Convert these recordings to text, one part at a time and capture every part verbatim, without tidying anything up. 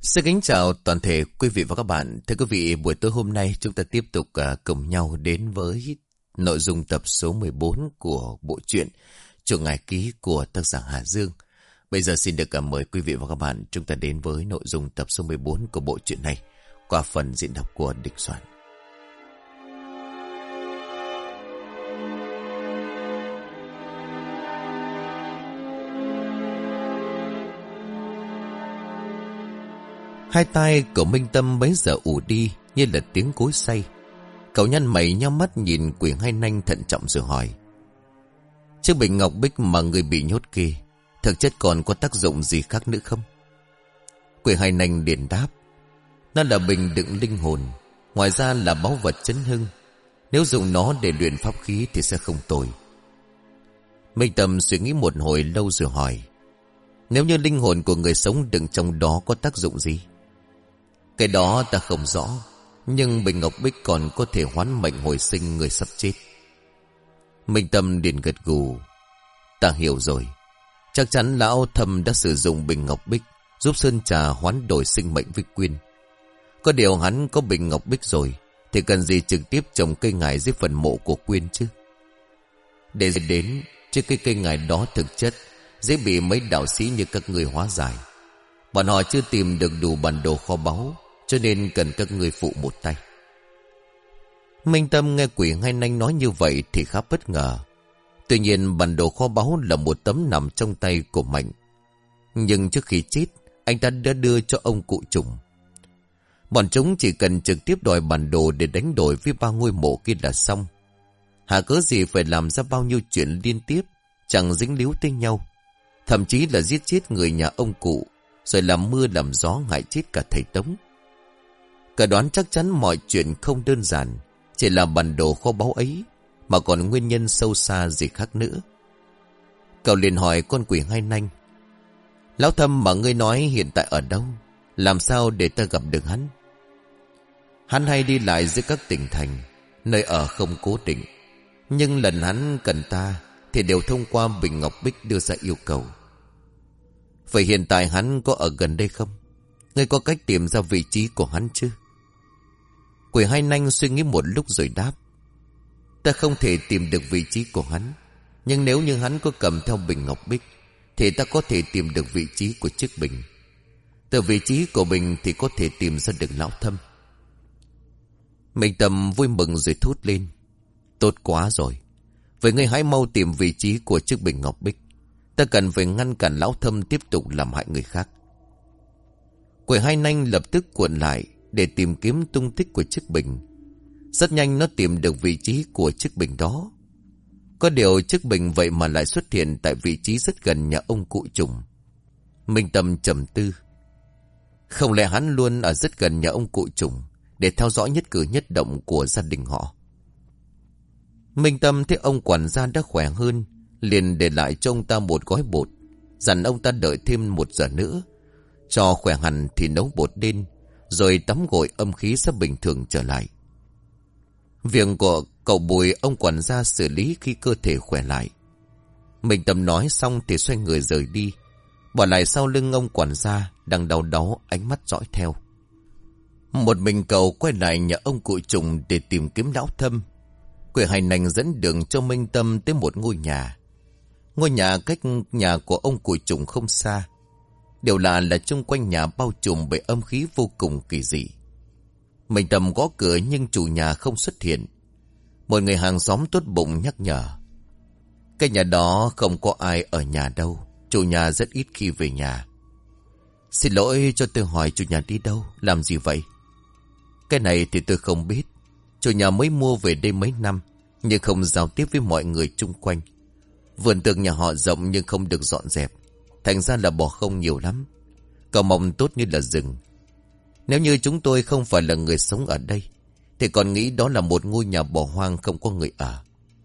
Xin kính chào toàn thể quý vị và các bạn. Thưa quý vị, buổi tối hôm nay chúng ta tiếp tục uh, cùng nhau đến với nội dung tập số mười bốn của bộ truyện Chuông Ngải Ký của tác giả Hà Dương. Bây giờ xin được uh, mời quý vị và các bạn chúng ta đến với nội dung tập số mười bốn của bộ truyện này qua phần diễn đọc của Địch Soạn. Hai tay của Minh Tâm bấy giờ ù đi như là tiếng cối xay. Cậu nhăn mày nhắm mắt nhìn Quỷ Hai Nanh thận trọng rồi hỏi: chiếc bình ngọc bích mà người bị nhốt kia thực chất còn có tác dụng gì khác nữa không? Quỷ Hai Nanh liền đáp: nó là bình đựng linh hồn, ngoài ra là báu vật chấn hưng. Nếu dùng nó để luyện pháp khí thì sẽ không tồi. Minh Tâm suy nghĩ một hồi lâu rồi hỏi: nếu như linh hồn của người sống đựng trong đó có tác dụng gì? Cái đó ta không rõ, nhưng bình ngọc bích còn có thể hoán mệnh hồi sinh người sắp chết. Minh Tâm liền gật gù: ta hiểu rồi. Chắc chắn lão Thâm đã sử dụng bình ngọc bích giúp Sơn Trà hoán đổi sinh mệnh với Quyên. Có điều hắn có bình ngọc bích rồi thì cần gì trực tiếp trồng cây ngải dưới phần mộ của Quyên chứ? Để đến chứ cái cây ngải đó thực chất dễ bị mấy đạo sĩ như các người hóa giải. Bọn họ chưa tìm được đủ bản đồ kho báu, cho nên cần các người phụ một tay. Minh Tâm nghe Quỷ Hai Nanh nói như vậy thì khá bất ngờ. Tuy nhiên bản đồ kho báu là một tấm nằm trong tay của Mạnh, nhưng trước khi chết anh ta đã đưa cho ông cụ Trùng. Bọn chúng chỉ cần trực tiếp đòi bản đồ để đánh đổi với ba ngôi mộ kia là xong. Hà cớ gì phải làm ra bao nhiêu chuyện liên tiếp chẳng dính líu tới nhau, thậm chí là giết chết người nhà ông cụ, rồi làm mưa làm gió hại chết cả thầy Tống. Cả đoán chắc chắn mọi chuyện không đơn giản chỉ là bản đồ kho báu ấy, mà còn nguyên nhân sâu xa gì khác nữa. Cậu liền hỏi con Quỷ Hai Nanh: lão Thâm mà ngươi nói hiện tại ở đâu? Làm sao để ta gặp được hắn? Hắn hay đi lại giữa các tỉnh thành, nơi ở không cố định, nhưng lần hắn cần ta thì đều thông qua bình ngọc bích đưa ra yêu cầu. Vậy hiện tại hắn có ở gần đây không? Ngươi có cách tìm ra vị trí của hắn chứ? Quỷ Hai Nanh suy nghĩ một lúc rồi đáp: ta không thể tìm được vị trí của hắn, nhưng nếu như hắn có cầm theo bình ngọc bích thì ta có thể tìm được vị trí của chiếc bình. Từ vị trí của bình thì có thể tìm ra được lão Thâm. Minh Tâm vui mừng rồi thốt lên: tốt quá rồi. Vậy ngươi hãy mau tìm vị trí của chiếc bình ngọc bích. Ta cần phải ngăn cản lão Thâm tiếp tục làm hại người khác. Quỷ Hai Nanh lập tức cuộn lại để tìm kiếm tung tích của chiếc bình. Rất nhanh nó tìm được vị trí của chiếc bình đó. Có điều chiếc bình vậy mà lại xuất hiện tại vị trí rất gần nhà ông cụ Trùng. Minh Tâm trầm tư: không lẽ hắn luôn ở rất gần nhà ông cụ Trùng để theo dõi nhất cử nhất động của gia đình họ? Minh Tâm thấy ông quản gia đã khỏe hơn, liền để lại cho ông ta một gói bột, dặn ông ta đợi thêm một giờ nữa. Cho khỏe hẳn thì nấu bột lên, rồi tắm gội âm khí sẽ bình thường trở lại. Việc của cậu Bùi ông quản gia xử lý khi cơ thể khỏe lại. Minh Tâm nói xong thì xoay người rời đi, bỏ lại sau lưng ông quản gia đang đau đáu ánh mắt dõi theo. Một mình cậu quay lại nhà ông cụ Trùng để tìm kiếm lão Thâm. Quỷ Hai Nanh dẫn đường cho Minh Tâm tới một ngôi nhà. Ngôi nhà cách nhà của ông cụ Trùng không xa. Điều lạ là chung quanh nhà bao trùm bởi âm khí vô cùng kỳ dị. Minh Tâm gõ cửa nhưng chủ nhà không xuất hiện. Một người hàng xóm tốt bụng nhắc nhở: cái nhà đó không có ai ở nhà đâu, chủ nhà rất ít khi về nhà. Xin lỗi, cho tôi hỏi chủ nhà đi đâu, làm gì vậy? Cái này thì tôi không biết. Chủ nhà mới mua về đây mấy năm, nhưng không giao tiếp với mọi người chung quanh. Vườn tường nhà họ rộng nhưng không được dọn dẹp, thành ra là bò không nhiều lắm. Cỏ mọc tốt như là rừng. Nếu như chúng tôi không phải là người sống ở đây thì còn nghĩ đó là một ngôi nhà bỏ hoang không có người ở.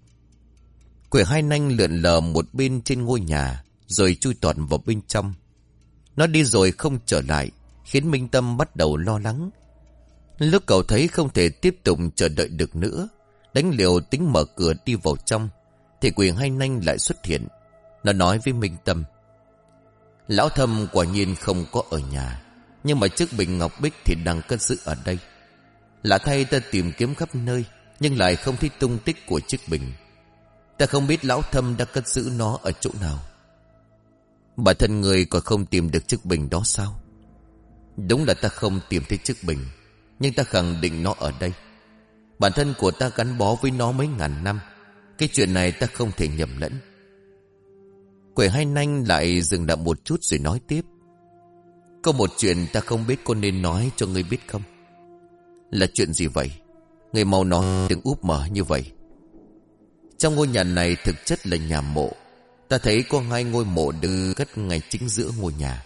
Quỷ Hai Nanh lượn lờ một bên trên ngôi nhà, rồi chui tọt vào bên trong. Nó đi rồi không trở lại, khiến Minh Tâm bắt đầu lo lắng. Lúc cậu thấy không thể tiếp tục chờ đợi được nữa, đánh liều tính mở cửa đi vào trong, thì Quỷ Hai Nanh lại xuất hiện. Nó nói với Minh Tâm: lão Thâm quả nhiên không có ở nhà. Nhưng mà chiếc bình ngọc bích thì đang cất giữ ở đây. Lạ thay, ta tìm kiếm khắp nơi nhưng lại không thấy tung tích của chiếc bình. Ta không biết lão Thâm đã cất giữ nó ở chỗ nào. Bản thân người còn không tìm được chiếc bình đó sao? Đúng là ta không tìm thấy chiếc bình, nhưng ta khẳng định nó ở đây. Bản thân của ta gắn bó với nó mấy ngàn năm. Cái chuyện này ta không thể nhầm lẫn. Quỷ Hai Nanh lại dừng lại một chút rồi nói tiếp. Có một chuyện ta không biết có nên nói cho ngươi biết không? Là chuyện gì vậy? Ngươi mau nói, đừng úp mở như vậy. Trong ngôi nhà này thực chất là nhà mộ. Ta thấy có hai ngôi mộ được cất ngay chính giữa ngôi nhà.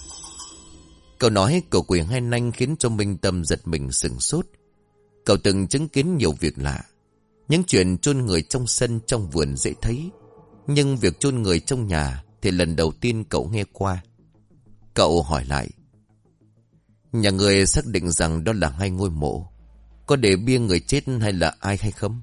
Câu nói của Quỷ Hai Nanh khiến cho Minh Tâm giật mình sửng sốt. Cậu từng chứng kiến nhiều việc lạ. Những chuyện chôn người trong sân trong vườn dễ thấy, nhưng việc chôn người trong nhà thì lần đầu tiên cậu nghe qua. Cậu hỏi lại. Nhà người xác định rằng đó là hai ngôi mộ, có để bia người chết hay là ai hay không?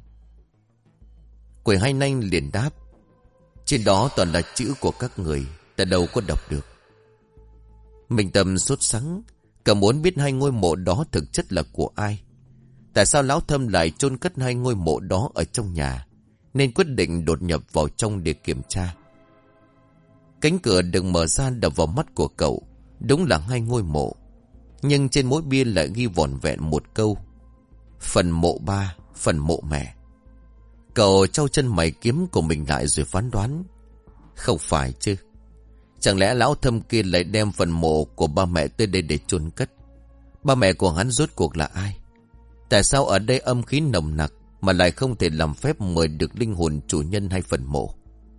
Quỷ Hai Nanh liền đáp. Trên đó toàn là chữ của các người, ta đâu có đọc được. Minh Tâm sốt sắng. Cậu muốn biết hai ngôi mộ đó thực chất là của ai. Tại sao lão Thâm lại chôn cất hai ngôi mộ đó ở trong nhà, nên quyết định đột nhập vào trong để kiểm tra. Cánh cửa được mở ra đập vào mắt của cậu. Đúng là hai ngôi mộ, nhưng trên mỗi bia lại ghi vỏn vẹn một câu: phần mộ ba, phần mộ mẹ. Cậu trao chân mày kiếm của mình lại rồi phán đoán. Không phải chứ? Chẳng lẽ lão Thâm kia lại đem phần mộ của ba mẹ tới đây để chôn cất? Ba mẹ của hắn rốt cuộc là ai? Tại sao ở đây âm khí nồng nặc mà lại không thể làm phép mời được linh hồn chủ nhân hay phần mộ?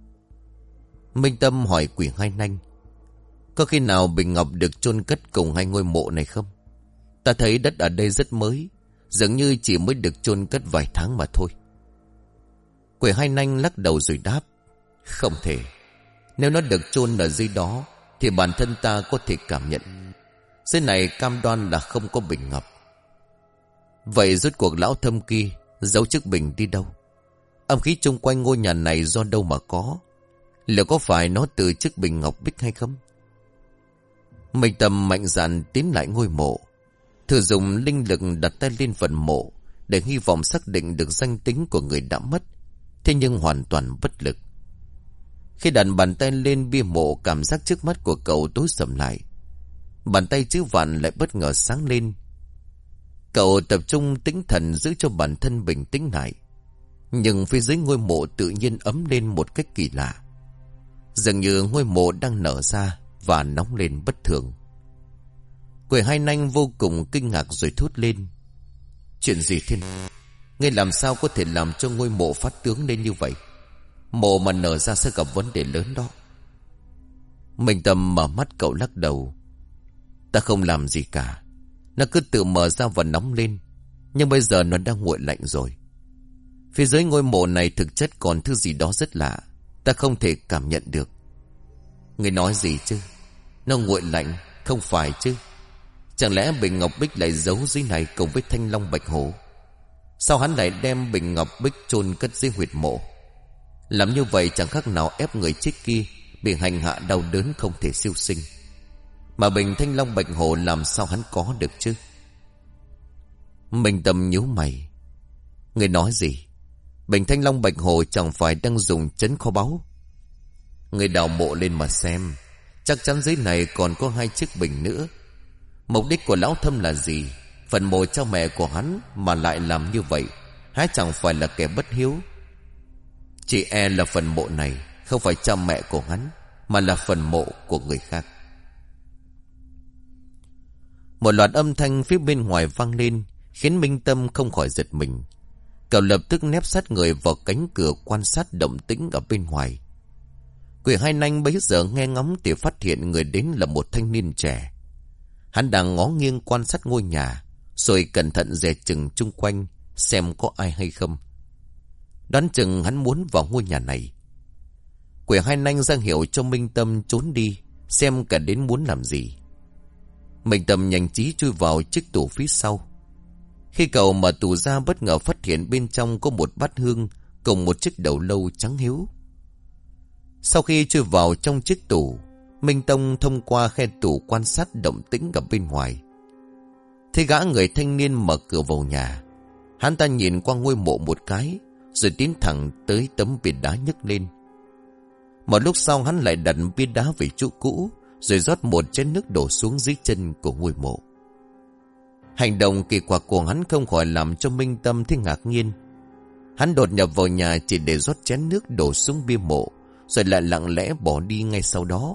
Minh Tâm hỏi Quỷ Hai Nanh. Có khi nào bình ngọc được chôn cất cùng hai ngôi mộ này không? Ta thấy đất ở đây rất mới, dường như chỉ mới được chôn cất vài tháng mà thôi. Quỷ Hai Nanh lắc đầu rồi đáp. Không thể. Nếu nó được chôn ở dưới đó thì bản thân ta có thể cảm nhận. Dưới này cam đoan là không có bình ngọc. Vậy rốt cuộc lão Thâm kia giấu chiếc bình đi đâu? Âm khí chung quanh ngôi nhà này do đâu mà có? Liệu có phải nó từ chiếc bình ngọc bích hay không? Minh Tâm mạnh dạn tiến lại ngôi mộ, thử dùng linh lực đặt tay lên phần mộ để hy vọng xác định được danh tính của người đã mất. Thế nhưng hoàn toàn bất lực. Khi đặt bàn tay lên bia mộ, cảm giác trước mắt của cậu tối sầm lại. Bàn tay chữ Vạn lại bất ngờ sáng lên. Cậu tập trung tĩnh thần giữ cho bản thân bình tĩnh lại. Nhưng phía dưới ngôi mộ tự nhiên ấm lên một cách kỳ lạ. Dường như ngôi mộ đang nở ra và nóng lên bất thường. Quỷ Hai Nanh vô cùng kinh ngạc rồi thốt lên. Chuyện gì thế? Ngươi làm sao có thể làm cho ngôi mộ phát tướng lên như vậy? Mộ mà nở ra sẽ gặp vấn đề lớn đó. Minh Tâm mở mắt, cậu lắc đầu. Ta không làm gì cả. Nó cứ tự mở ra và nóng lên. Nhưng bây giờ nó đang nguội lạnh rồi. Phía dưới ngôi mộ này thực chất còn thứ gì đó rất lạ. Ta không thể cảm nhận được. Ngươi nói gì chứ? Nó nguội lạnh, không phải chứ? Chẳng lẽ bình ngọc bích lại giấu dưới này cùng với thanh long bạch hổ? Sao hắn lại đem bình ngọc bích chôn cất dưới huyệt mộ? Làm như vậy chẳng khác nào ép người chết kia bị hành hạ đau đớn không thể siêu sinh. Mà bình thanh long bạch hổ làm sao hắn có được chứ? Minh Tâm nhíu mày. Người nói gì? Bình thanh long bạch hổ chẳng phải đang dùng trấn kho báu? Người đào mộ lên mà xem. Chắc chắn dưới này còn có hai chiếc bình nữa. Mục đích của lão Thâm là gì? Phần mộ cha mẹ của hắn mà lại làm như vậy, há chẳng phải là kẻ bất hiếu? Chỉ e là phần mộ này không phải cha mẹ của hắn, mà là phần mộ của người khác. Một loạt âm thanh phía bên ngoài vang lên, khiến Minh Tâm không khỏi giật mình. Cậu lập tức nép sát người vào cánh cửa quan sát động tĩnh ở bên ngoài. Quỷ Hai Nanh bấy giờ nghe ngóng thì phát hiện người đến là một thanh niên trẻ. Hắn đang ngó nghiêng quan sát ngôi nhà, rồi cẩn thận dè chừng chung quanh xem có ai hay không. Đoán chừng hắn muốn vào ngôi nhà này. Quỷ Hai Nanh ra hiệu cho Minh Tâm trốn đi, xem cả đến muốn làm gì. Minh Tâm nhanh trí chui vào chiếc tủ phía sau. Khi cậu mở tủ ra, bất ngờ phát hiện bên trong có một bát hương cùng một chiếc đầu lâu trắng hiếu. Sau khi chui vào trong chiếc tủ, Minh Tông thông qua khe tủ quan sát động tĩnh ở bên ngoài. Thấy gã người thanh niên mở cửa vào nhà. Hắn ta nhìn qua ngôi mộ một cái, rồi tiến thẳng tới tấm bia đá nhấc lên. Một lúc sau hắn lại đặt bia đá về chỗ cũ, rồi rót một chén nước đổ xuống dưới chân của ngôi mộ. Hành động kỳ quặc của hắn không khỏi làm cho Minh Tâm thấy ngạc nhiên. Hắn đột nhập vào nhà chỉ để rót chén nước đổ xuống bia mộ, rồi lại lặng lẽ bỏ đi ngay sau đó.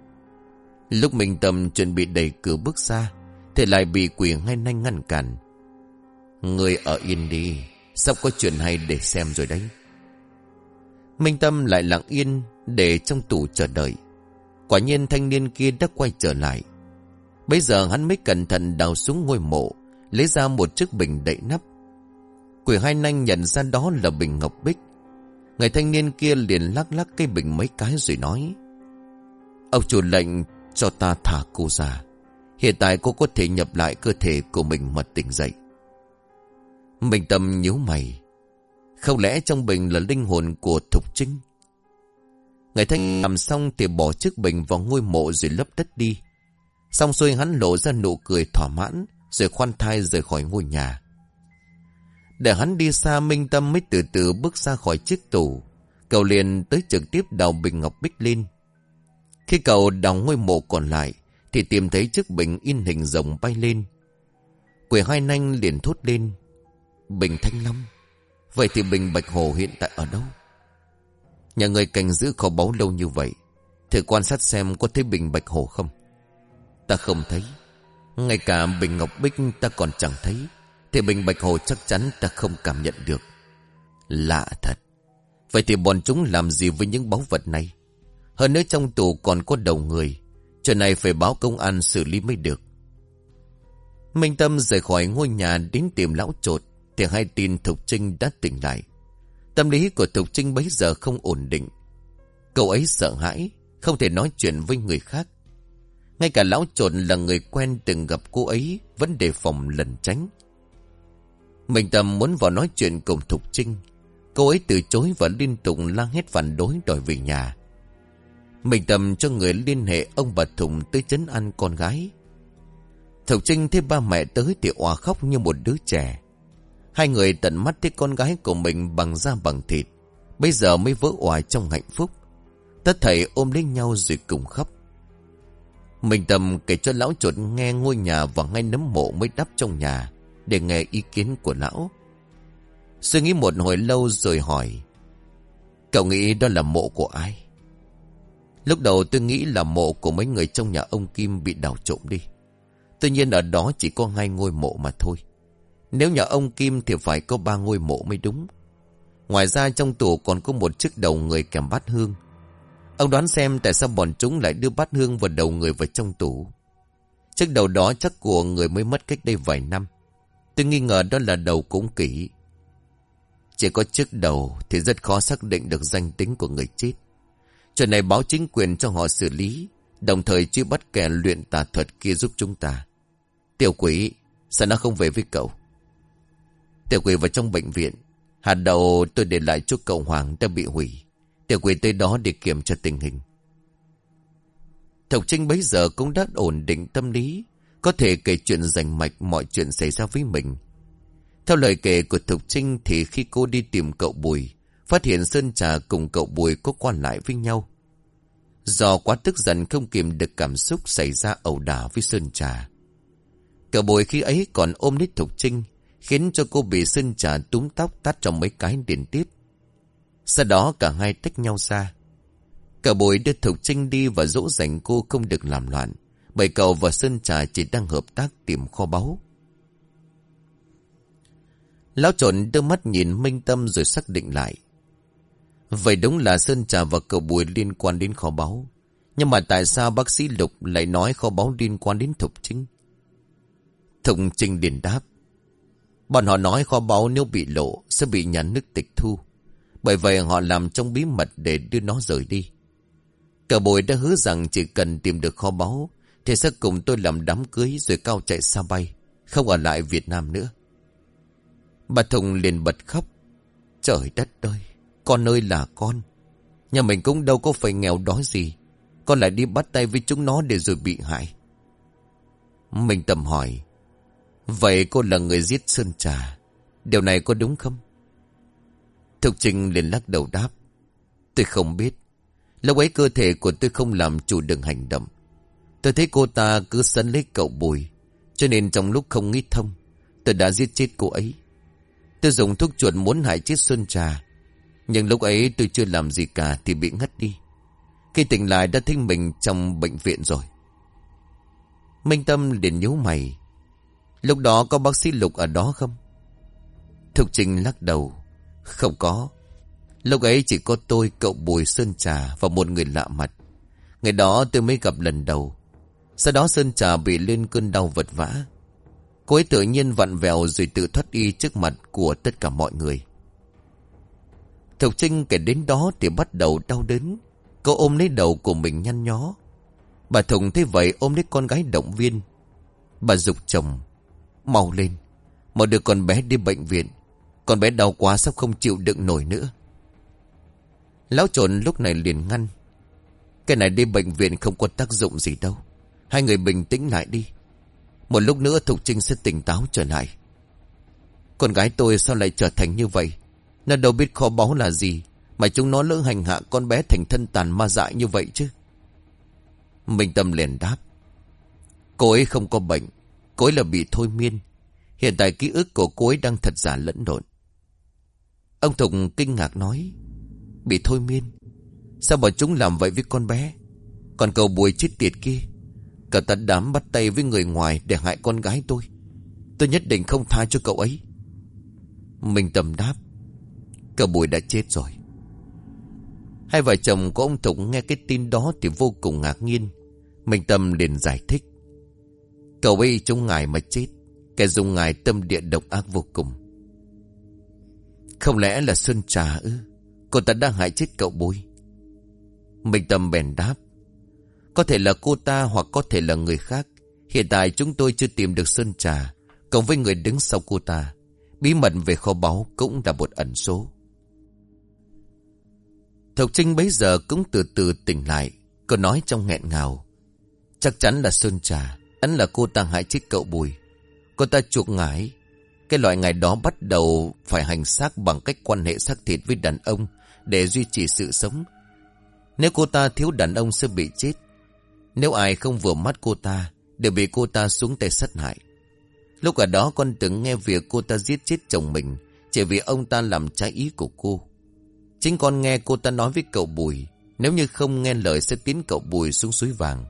Lúc Minh Tâm chuẩn bị đẩy cửa bước ra, thì lại bị quỷ hai nanh ngăn cản. Người ở yên đi, sắp có chuyện hay để xem rồi đấy. Minh Tâm lại lặng yên để trong tủ chờ đợi. Quả nhiên thanh niên kia đã quay trở lại. Bây giờ hắn mới cẩn thận đào xuống ngôi mộ, lấy ra một chiếc bình đậy nắp. Quỷ hai nanh nhận ra đó là bình ngọc bích. Người thanh niên kia liền lắc lắc cái bình mấy cái rồi nói: Ông chủ lệnh cho ta thả cô ra. Hiện tại cô có thể nhập lại cơ thể của mình mà tỉnh dậy. Minh Tâm nhíu mày. Không lẽ trong bình là linh hồn của Thục Trinh? Người thanh làm xong thì bỏ chiếc bình vào ngôi mộ rồi lấp đất đi. Xong xuôi hắn lộ ra nụ cười thỏa mãn, rồi khoan thai rời khỏi ngôi nhà. Để hắn đi xa, Minh Tâm mới từ từ bước ra khỏi chiếc tủ. Cậu liền tới trực tiếp đào bình ngọc bích lên. Khi cậu đào ngôi mộ còn lại thì tìm thấy chiếc bình in hình rồng bay lên. Quỷ hai nanh liền thốt lên: Bình Thanh Long. Vậy thì bình Bạch Hổ hiện tại ở đâu? Nhà người canh giữ kho báu lâu như vậy, thử quan sát xem có thấy bình Bạch Hổ không. Ta không thấy. Ngay cả bình ngọc bích ta còn chẳng thấy, thì bình Bạch Hổ chắc chắn ta không cảm nhận được. Lạ thật. Vậy thì bọn chúng làm gì với những báu vật này? Hơn nữa trong tủ còn có đầu người. Chuyện này phải báo công an xử lý mới được. Minh Tâm rời khỏi ngôi nhà đến tìm lão chột, thì hay tin Thục Trinh đã tỉnh lại. Tâm lý của Thục Trinh bấy giờ không ổn định. Cậu ấy sợ hãi, không thể nói chuyện với người khác. Ngay cả lão chột là người quen từng gặp cô ấy vẫn đề phòng lẩn tránh. Minh Tâm muốn vào nói chuyện cùng Thục Trinh. Cô ấy từ chối và liên tục la hét phản đối đòi về nhà. Minh Tâm cho người liên hệ ông bà Thùng tới trấn an con gái. Thục Trinh thấy ba mẹ tới thì òa khóc như một đứa trẻ. Hai người tận mắt thấy con gái của mình bằng da bằng thịt, bây giờ mới vỡ òa trong hạnh phúc. Tất thảy ôm lấy nhau rồi cùng khóc. Minh Tâm kể cho lão chột nghe ngôi nhà và ngay nấm mộ mới đắp trong nhà, để nghe ý kiến của lão. Suy nghĩ một hồi lâu rồi hỏi: Cậu nghĩ đó là mộ của ai? Lúc đầu tôi nghĩ là mộ của mấy người trong nhà ông Kim bị đào trộm đi. Tuy nhiên ở đó chỉ có hai ngôi mộ mà thôi. Nếu nhà ông Kim thì phải có ba ngôi mộ mới đúng. Ngoài ra trong tủ còn có một chiếc đầu người kèm bát hương. Ông đoán xem tại sao bọn chúng lại đưa bát hương và đầu người vào trong tủ. Chiếc đầu đó chắc của người mới mất cách đây vài năm. Tôi nghi ngờ đó là đầu của ông Kỷ. Chỉ có chiếc đầu thì rất khó xác định được danh tính của người chết. Chuyện này báo chính quyền cho họ xử lý, đồng thời truy bắt kẻ luyện tà thuật kia giúp chúng ta. Tiểu Quỷ, sao nó không về với cậu? Tiểu Quỷ vào trong bệnh viện. Hạt đậu tôi để lại cho cậu Hoàng đã bị hủy. Tiểu Quỷ tới đó để kiểm tra tình hình. Thục Trinh bấy giờ cũng đã ổn định tâm lý, có thể kể chuyện rành mạch mọi chuyện xảy ra với mình. Theo lời kể của Thục Trinh thì khi cô đi tìm cậu Bùi, phát hiện Sơn Trà cùng cậu Bùi có quan lại với nhau. Do quá tức giận không kìm được cảm xúc, xảy ra ẩu đả với Sơn Trà. Cậu Bùi khi ấy còn ôm lấy Thục Trinh, khiến cho cô bị Sơn Trà túm tóc tát trong mấy cái liên tiếp. Sau đó cả hai tách nhau ra. Cậu Bùi đưa Thục Trinh đi và dỗ dành cô không được làm loạn, bởi cậu và Sơn Trà chỉ đang hợp tác tìm kho báu. Lão Trộn đưa mắt nhìn Minh Tâm rồi xác định lại. Vậy đúng là Sơn Trà và cậu Bùi liên quan đến kho báu. Nhưng mà tại sao bác sĩ Lục lại nói kho báu liên quan đến Thục Trinh? Thục Trinh liền đáp: Bọn họ nói kho báu nếu bị lộ sẽ bị nhà nước tịch thu. Bởi vậy họ làm trong bí mật để đưa nó rời đi. Cậu Bùi đã hứa rằng chỉ cần tìm được kho báu thì sẽ cùng tôi làm đám cưới rồi cao chạy xa bay, không ở lại Việt Nam nữa. Bà Thùng liền bật khóc. Trời đất ơi, con ơi là con. Nhà mình cũng đâu có phải nghèo đói gì. con lại đi bắt tay với chúng nó để rồi bị hại. Minh Tâm hỏi, vậy cô là người giết Sơn Trà, điều này có đúng không? Thục Trinh liền lắc đầu đáp, tôi không biết. Lúc ấy cơ thể của tôi không làm chủ được hành động. Tôi thấy cô ta cứ sấn lấy cậu Bùi, cho nên trong lúc không nghĩ thông, tôi đã giết chết cô ấy. Tôi dùng thuốc chuột muốn hại chết Sơn Trà, nhưng lúc ấy tôi chưa làm gì cả thì bị ngất đi. Khi tỉnh lại đã thấy mình trong bệnh viện rồi. Minh Tâm liền nhíu mày, lúc đó có bác sĩ Lục ở đó không? Thục Trinh lắc đầu, không có. Lúc ấy chỉ có tôi, cậu Bùi, Sơn Trà và một người lạ mặt. Ngày đó tôi mới gặp lần đầu. Sau đó Sơn Trà bị lên cơn đau vật vã. Cô ấy tự nhiên vặn vẹo rồi tự thoát y trước mặt của tất cả mọi người. Thục Trinh kể đến đó thì bắt đầu đau đớn. Cô ôm lấy đầu của mình nhăn nhó. Bà Thùng thấy vậy ôm lấy con gái động viên. Bà giục chồng, mau lên, mau đưa con bé đi bệnh viện. Con bé đau quá sắp không chịu đựng nổi nữa. Lão Trộn lúc này liền ngăn, cái này đi bệnh viện không có tác dụng gì đâu. Hai người bình tĩnh lại đi. Một lúc nữa Thục Trinh sẽ tỉnh táo trở lại. Con gái tôi sao lại trở thành như vậy? Nó đâu biết kho báu là gì mà chúng nó lỡ hành hạ con bé thành thân tàn ma dại như vậy chứ. Minh Tâm liền đáp, cô ấy không có bệnh, cô ấy là bị thôi miên. Hiện tại ký ức của cô ấy đang thật giả lẫn lộn. Ông Thục kinh ngạc nói, bị thôi miên? Sao bọn chúng làm vậy với con bé? Còn cậu Bùi chết tiệt kia, cậu ta dám bắt tay với người ngoài để hại con gái tôi. Tôi nhất định không tha cho cậu ấy. Minh Tâm đáp, cậu Bùi đã chết rồi. Hai vợ chồng của ông Thục nghe cái tin đó thì vô cùng ngạc nhiên. Minh Tâm liền giải thích, cậu ấy trúng ngài mà chết. Kẻ dùng ngài tâm địa độc ác vô cùng. Không lẽ là Sơn Trà ư? Cô ta đang hại chết cậu Bùi. Minh Tâm bèn đáp, có thể là cô ta hoặc có thể là người khác. Hiện tại chúng tôi chưa tìm được Sơn Trà, cộng với người đứng sau cô ta. Bí mật về kho báu cũng là một ẩn số. Thục Trinh bấy giờ cũng từ từ tỉnh lại. Cô nói trong nghẹn ngào, chắc chắn là Sơn Trà. Ấn là cô ta hại chết cậu Bùi. Cô ta chuộc ngải. Cái loại ngải đó bắt đầu phải hành xác bằng cách quan hệ xác thịt với đàn ông để duy trì sự sống. Nếu cô ta thiếu đàn ông sẽ bị chết. Nếu ai không vừa mắt cô ta đều bị cô ta xuống tay sát hại. Lúc ở đó con từng nghe việc cô ta giết chết chồng mình chỉ vì ông ta làm trái ý của cô. Chính con nghe cô ta nói với cậu Bùi, nếu như không nghe lời sẽ tiến cậu Bùi xuống suối vàng.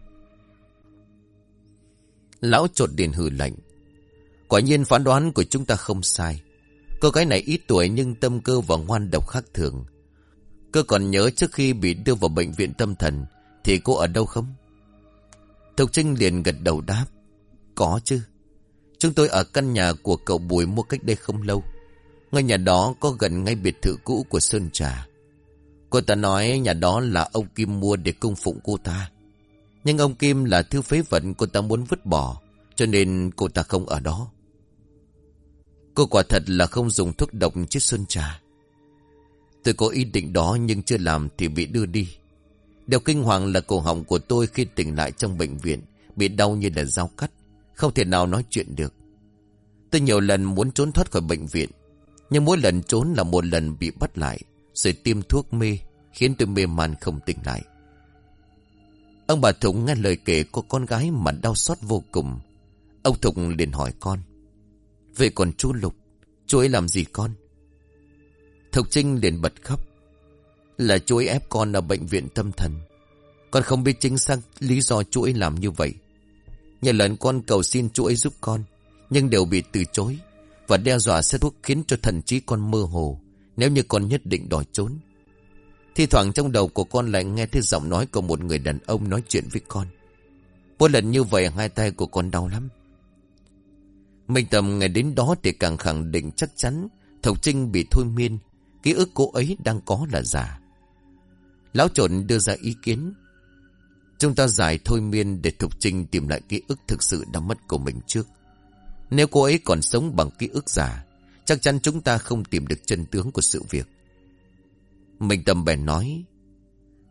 Lão Chột liền hừ lạnh, quả nhiên phán đoán của chúng ta không sai. Cô gái này ít tuổi nhưng tâm cơ và ngoan độc khác thường. Cô còn nhớ trước khi bị đưa vào bệnh viện tâm thần thì cô ở đâu không? Thục Trinh liền gật đầu đáp, có chứ. Chúng tôi ở căn nhà của cậu Bùi mua cách đây không lâu. Ngôi nhà đó có gần ngay biệt thự cũ của Sơn Trà. Cô ta nói nhà đó là ông Kim mua để cung phụng cô ta. Nhưng ông Kim là thứ phế vật cô ta muốn vứt bỏ, cho nên cô ta không ở đó. Cô quả thật là không dùng thuốc độc chết Sơn Trà. Tôi có ý định đó nhưng chưa làm thì bị đưa đi. Điều kinh hoàng là cổ họng của tôi khi tỉnh lại trong bệnh viện bị đau như là dao cắt, không thể nào nói chuyện được. Tôi nhiều lần muốn trốn thoát khỏi bệnh viện, nhưng mỗi lần trốn là một lần bị bắt lại, rồi tiêm thuốc mê, khiến tôi mê man không tỉnh lại. Ông bà Thục nghe lời kể của con gái mà đau xót vô cùng. Ông Thục liền hỏi con, vậy còn chú Lục, chú ấy làm gì con? Thục Trinh liền bật khóc, là chú ấy ép con ở bệnh viện tâm thần. Con không biết chính xác lý do chú ấy làm như vậy. Nhiều lần con cầu xin chú ấy giúp con, nhưng đều bị từ chối, và đe dọa sẽ thuốc khiến cho thần trí con mơ hồ nếu như con nhất định đòi trốn. Thi thoảng trong đầu của con lại nghe thấy giọng nói của một người đàn ông nói chuyện với con. Mỗi lần như vậy hai tay của con đau lắm. Minh Tâm nghe đến đó thì càng khẳng định chắc chắn Thục Trinh bị thôi miên. Ký ức cô ấy đang có là giả. Lão Trộn đưa ra ý kiến, chúng ta giải thôi miên để Thục Trinh tìm lại ký ức thực sự đã mất của mình trước. Nếu cô ấy còn sống bằng ký ức giả, chắc chắn chúng ta không tìm được chân tướng của sự việc. Minh Tâm bèn nói,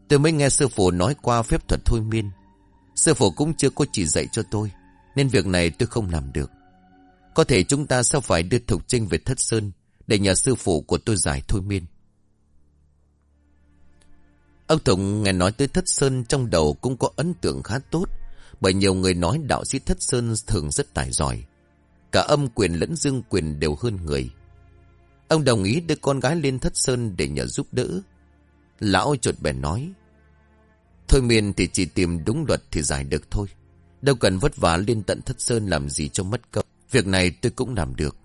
Tôi mới nghe sư phụ nói qua phép thuật thôi miên. Sư phụ cũng chưa có chỉ dạy cho tôi, nên việc này tôi không làm được. Có thể chúng ta sẽ phải đưa Thục Trinh về Thất Sơn để nhờ sư phụ của tôi giải thôi miên. Ông Thụng nghe nói tới Thất Sơn, trong đầu cũng có ấn tượng khá tốt, bởi nhiều người nói đạo sĩ Thất Sơn thường rất tài giỏi. Cả âm quyền lẫn dương quyền đều hơn người. Ông đồng ý đưa con gái lên Thất Sơn để nhờ giúp đỡ. Lão chợt bèn nói: thôi miên thì chỉ tìm đúng luật thì giải được thôi. Đâu cần vất vả lên tận Thất Sơn làm gì cho mất công. Việc này tôi cũng làm được.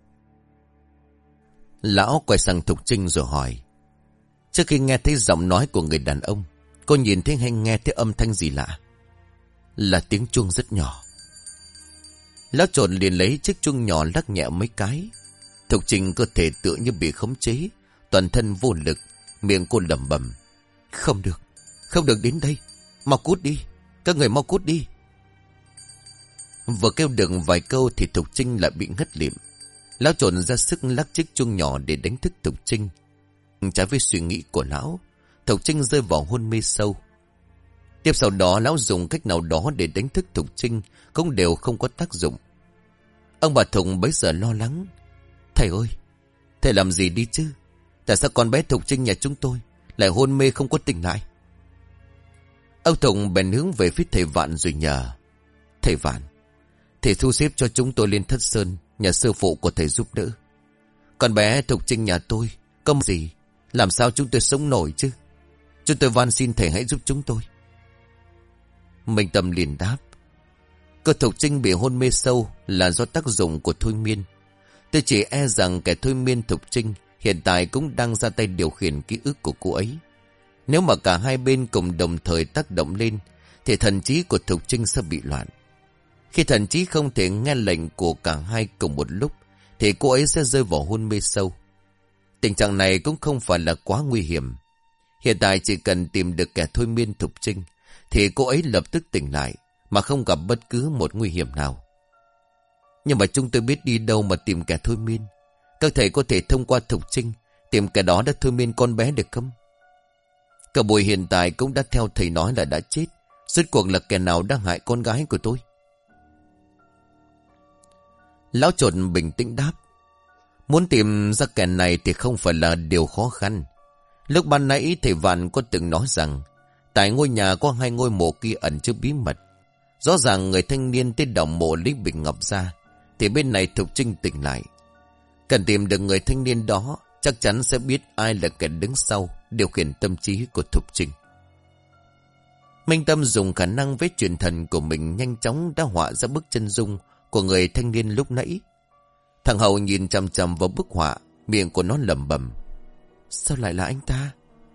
Lão quay sang Thục Trinh rồi hỏi: trước khi nghe thấy giọng nói của người đàn ông, cô nhìn thấy hay nghe thấy âm thanh gì lạ? Là tiếng chuông rất nhỏ. Lão trộn liền lấy chiếc chuông nhỏ lắc nhẹ mấy cái. Thục Trinh cơ thể tựa như bị khống chế, toàn thân vô lực, miệng cô lẩm bẩm: không được, không được đến đây, mau cút đi, các người mau cút đi. Vừa kêu được vài câu thì Thục Trinh lại bị ngất lịm. Lão trộn ra sức lắc chiếc chuông nhỏ để đánh thức Thục Trinh. Trái với suy nghĩ của lão, Thục Trinh rơi vào hôn mê sâu. Tiếp sau đó lão dùng cách nào đó để đánh thức Thục Trinh cũng đều không có tác dụng. Ông bà Thục bấy giờ lo lắng: thầy ơi, thầy làm gì đi chứ? Tại sao con bé Thục Trinh nhà chúng tôi lại hôn mê không có tỉnh lại? Ông Thục bèn hướng về phía thầy Vạn rồi nhờ: thầy Vạn, thầy thu xếp cho chúng tôi lên Thất Sơn nhờ sư phụ của thầy giúp đỡ. Con bé Thục Trinh nhà tôi có gì, làm sao chúng tôi sống nổi chứ? Chúng tôi van xin thầy hãy giúp chúng tôi. Minh Tâm liền đáp: cô Thục Trinh bị hôn mê sâu là do tác dụng của thôi miên. Tôi chỉ e rằng kẻ thôi miên Thục Trinh hiện tại cũng đang ra tay điều khiển ký ức của cô ấy. Nếu mà cả hai bên cùng đồng thời tác động lên thì thần trí của Thục Trinh sẽ bị loạn. Khi thần trí không thể nghe lệnh của cả hai cùng một lúc thì cô ấy sẽ rơi vào hôn mê sâu. Tình trạng này cũng không phải là quá nguy hiểm. Hiện tại chỉ cần tìm được kẻ thôi miên Thục Trinh thì cô ấy lập tức tỉnh lại mà không gặp bất cứ một nguy hiểm nào. Nhưng mà chúng tôi biết đi đâu mà tìm kẻ thôi miên. Các thầy có thể thông qua Thục Trinh tìm kẻ đó đã thôi miên con bé được không? Cả buổi hiện tại cũng đã theo thầy nói là đã chết. Rốt cuộc là kẻ nào đang hại con gái của tôi? Lão trộn bình tĩnh đáp: muốn tìm ra kẻ này thì không phải là điều khó khăn. Lúc ban nãy thầy Vạn có từng nói rằng tại ngôi nhà có hai ngôi mộ kia ẩn chứa bí mật. Rõ ràng người thanh niên tên đào mộ lấy bình ngọc ra thì bên này Thục Trinh tỉnh lại. Cần tìm được người thanh niên đó, chắc chắn sẽ biết ai là kẻ đứng sau điều khiển tâm trí của Thục Trinh. Minh Tâm dùng khả năng với truyền thần của mình nhanh chóng đã họa ra bức chân dung của người thanh niên lúc nãy. Thằng Hậu nhìn chằm chằm vào bức họa, miệng của nó lẩm bẩm: sao lại là anh ta?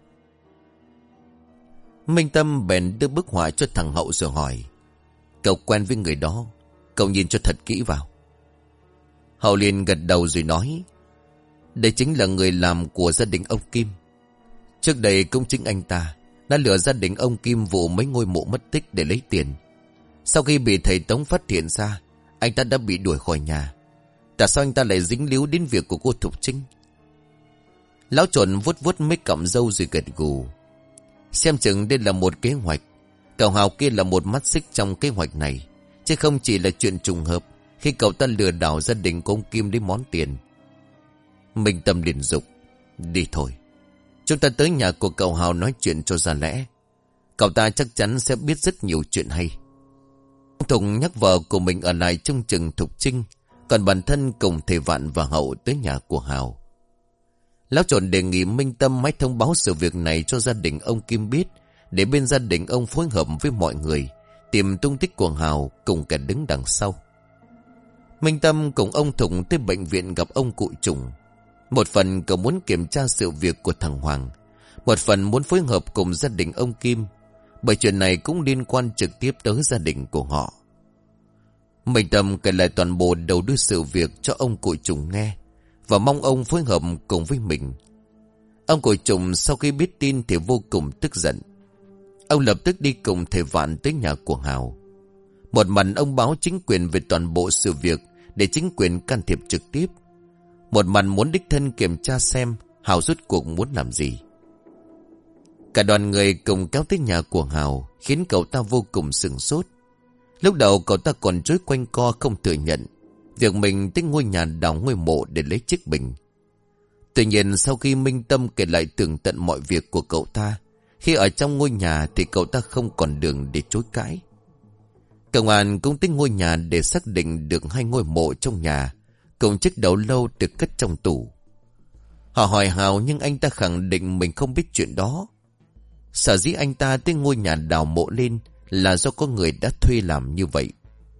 Minh Tâm bèn đưa bức họa cho thằng Hậu rồi hỏi: cậu quen với người đó, cậu nhìn cho thật kỹ vào. Hậu liền gật đầu rồi nói: đây chính là người làm của gia đình ông Kim. Trước đây cũng chính anh ta đã lừa gia đình ông Kim vụ mấy ngôi mộ mất tích để lấy tiền. Sau khi bị thầy Tống phát hiện ra, anh ta đã bị đuổi khỏi nhà. Tại sao anh ta lại dính líu đến việc của cô Thục Trinh? Lão trộn vuốt vuốt mấy cọng râu rồi gật gù: xem chừng đây là một kế hoạch. Cậu Hào kia là một mắt xích trong kế hoạch này, chứ không chỉ là chuyện trùng hợp khi cậu ta lừa đảo gia đình của ông Kim lấy món tiền. Minh Tâm liền dục: đi thôi, chúng ta tới nhà của cậu Hào nói chuyện cho ra lẽ. Cậu ta chắc chắn sẽ biết rất nhiều chuyện hay. Ông Thùng nhắc vợ của mình ở lại trông chừng Thục Trinh, còn bản thân cùng thầy Vạn và Hậu tới nhà của Hào. Lão trộn đề nghị Minh Tâm hãy thông báo sự việc này cho gia đình ông Kim biết, để bên gia đình ông phối hợp với mọi người tìm tung tích của Hào cùng kẻ đứng đằng sau. Minh Tâm cùng ông Thùng tới bệnh viện gặp ông Cụ Trùng. Một phần cậu muốn kiểm tra sự việc của thằng Hoàng, một phần muốn phối hợp cùng gia đình ông Kim, bởi chuyện này cũng liên quan trực tiếp tới gia đình của họ. Minh Tâm kể lại toàn bộ đầu đuôi sự việc cho ông Cụ Trùng nghe và mong ông phối hợp cùng với mình. Ông Cụ Trùng sau khi biết tin thì vô cùng tức giận. Ông lập tức đi cùng thầy Vạn tới nhà của Hào. Một mặt ông báo chính quyền về toàn bộ sự việc để chính quyền can thiệp trực tiếp, một mặt muốn đích thân kiểm tra xem Hào rốt cuộc muốn làm gì. Cả đoàn người cùng kéo tới nhà của Hào, khiến cậu ta vô cùng sửng sốt. Lúc đầu cậu ta còn chối quanh co không thừa nhận việc mình tới ngôi nhà đào ngôi mộ để lấy chiếc bình. Tuy nhiên sau khi Minh Tâm kể lại tường tận mọi việc của cậu ta khi ở trong ngôi nhà thì cậu ta không còn đường để chối cãi. Công an cũng tới ngôi nhà để xác định được hai ngôi mộ trong nhà cùng chiếc đầu lâu được cất trong tủ. Họ hỏi Hào nhưng anh ta khẳng định mình không biết chuyện đó. Sở dĩ anh ta tới ngôi nhà đào mộ lên là do có người đã thuê làm như vậy.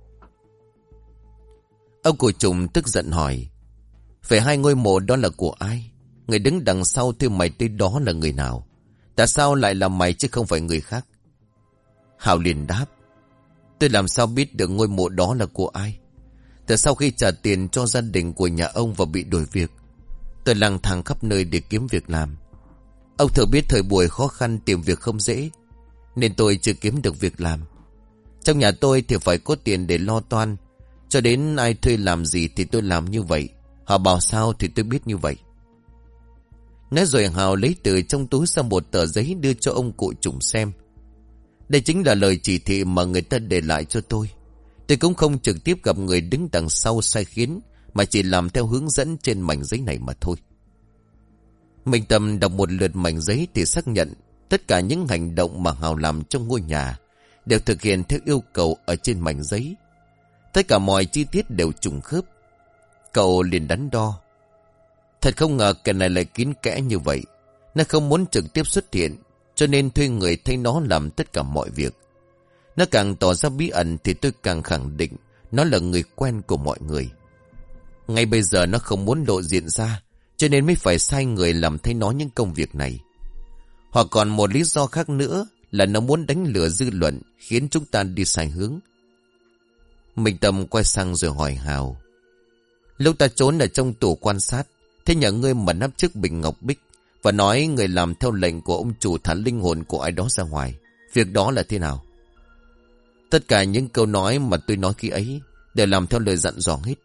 Ông cụ Trùng tức giận hỏi: "Vậy hai ngôi mộ đó là của ai? Người đứng đằng sau thuê mày tới đó là người nào? Tại sao lại là mày chứ không phải người khác?" Hào liền đáp: "Tôi làm sao biết được ngôi mộ đó là của ai? Từ sau khi trả tiền cho gia đình của nhà ông và bị đuổi việc, tôi lang thang khắp nơi để kiếm việc làm. Ông thừa biết thời buổi khó khăn tìm việc không dễ, nên tôi chưa kiếm được việc làm. Trong nhà tôi thì phải có tiền để lo toan, cho đến ai thuê làm gì thì tôi làm như vậy. Họ bảo sao thì tôi biết như vậy." Nói rồi Hào lấy từ trong túi ra một tờ giấy đưa cho ông cụ Trùng xem. "Đây chính là lời chỉ thị mà người ta để lại cho tôi. Tôi cũng không trực tiếp gặp người đứng đằng sau sai khiến, mà chỉ làm theo hướng dẫn trên mảnh giấy này mà thôi." Minh Tâm đọc một lượt mảnh giấy thì xác nhận tất cả những hành động mà Hào làm trong ngôi nhà đều thực hiện theo yêu cầu ở trên mảnh giấy. Tất cả mọi chi tiết đều trùng khớp. Cậu liền đắn đo. Thật không ngờ kẻ này lại kín kẽ như vậy. Nó không muốn trực tiếp xuất hiện, cho nên thuê người thay nó làm tất cả mọi việc. Nó càng tỏ ra bí ẩn thì tôi càng khẳng định nó là người quen của mọi người. Ngay bây giờ nó không muốn lộ diện ra, cho nên mới phải sai người làm thay nó những công việc này. Hoặc còn một lý do khác nữa là nó muốn đánh lừa dư luận, khiến chúng ta đi sai hướng. Minh Tâm quay sang rồi hỏi Hào: "Lúc ta trốn ở trong tủ quan sát, thế nhà ngươi mà nắp chiếc bình ngọc bích và nói người làm theo lệnh của ông chủ thả linh hồn của ai đó ra ngoài, việc đó là thế nào?" "Tất cả những câu nói mà tôi nói khi ấy đều làm theo lời dặn dò hết."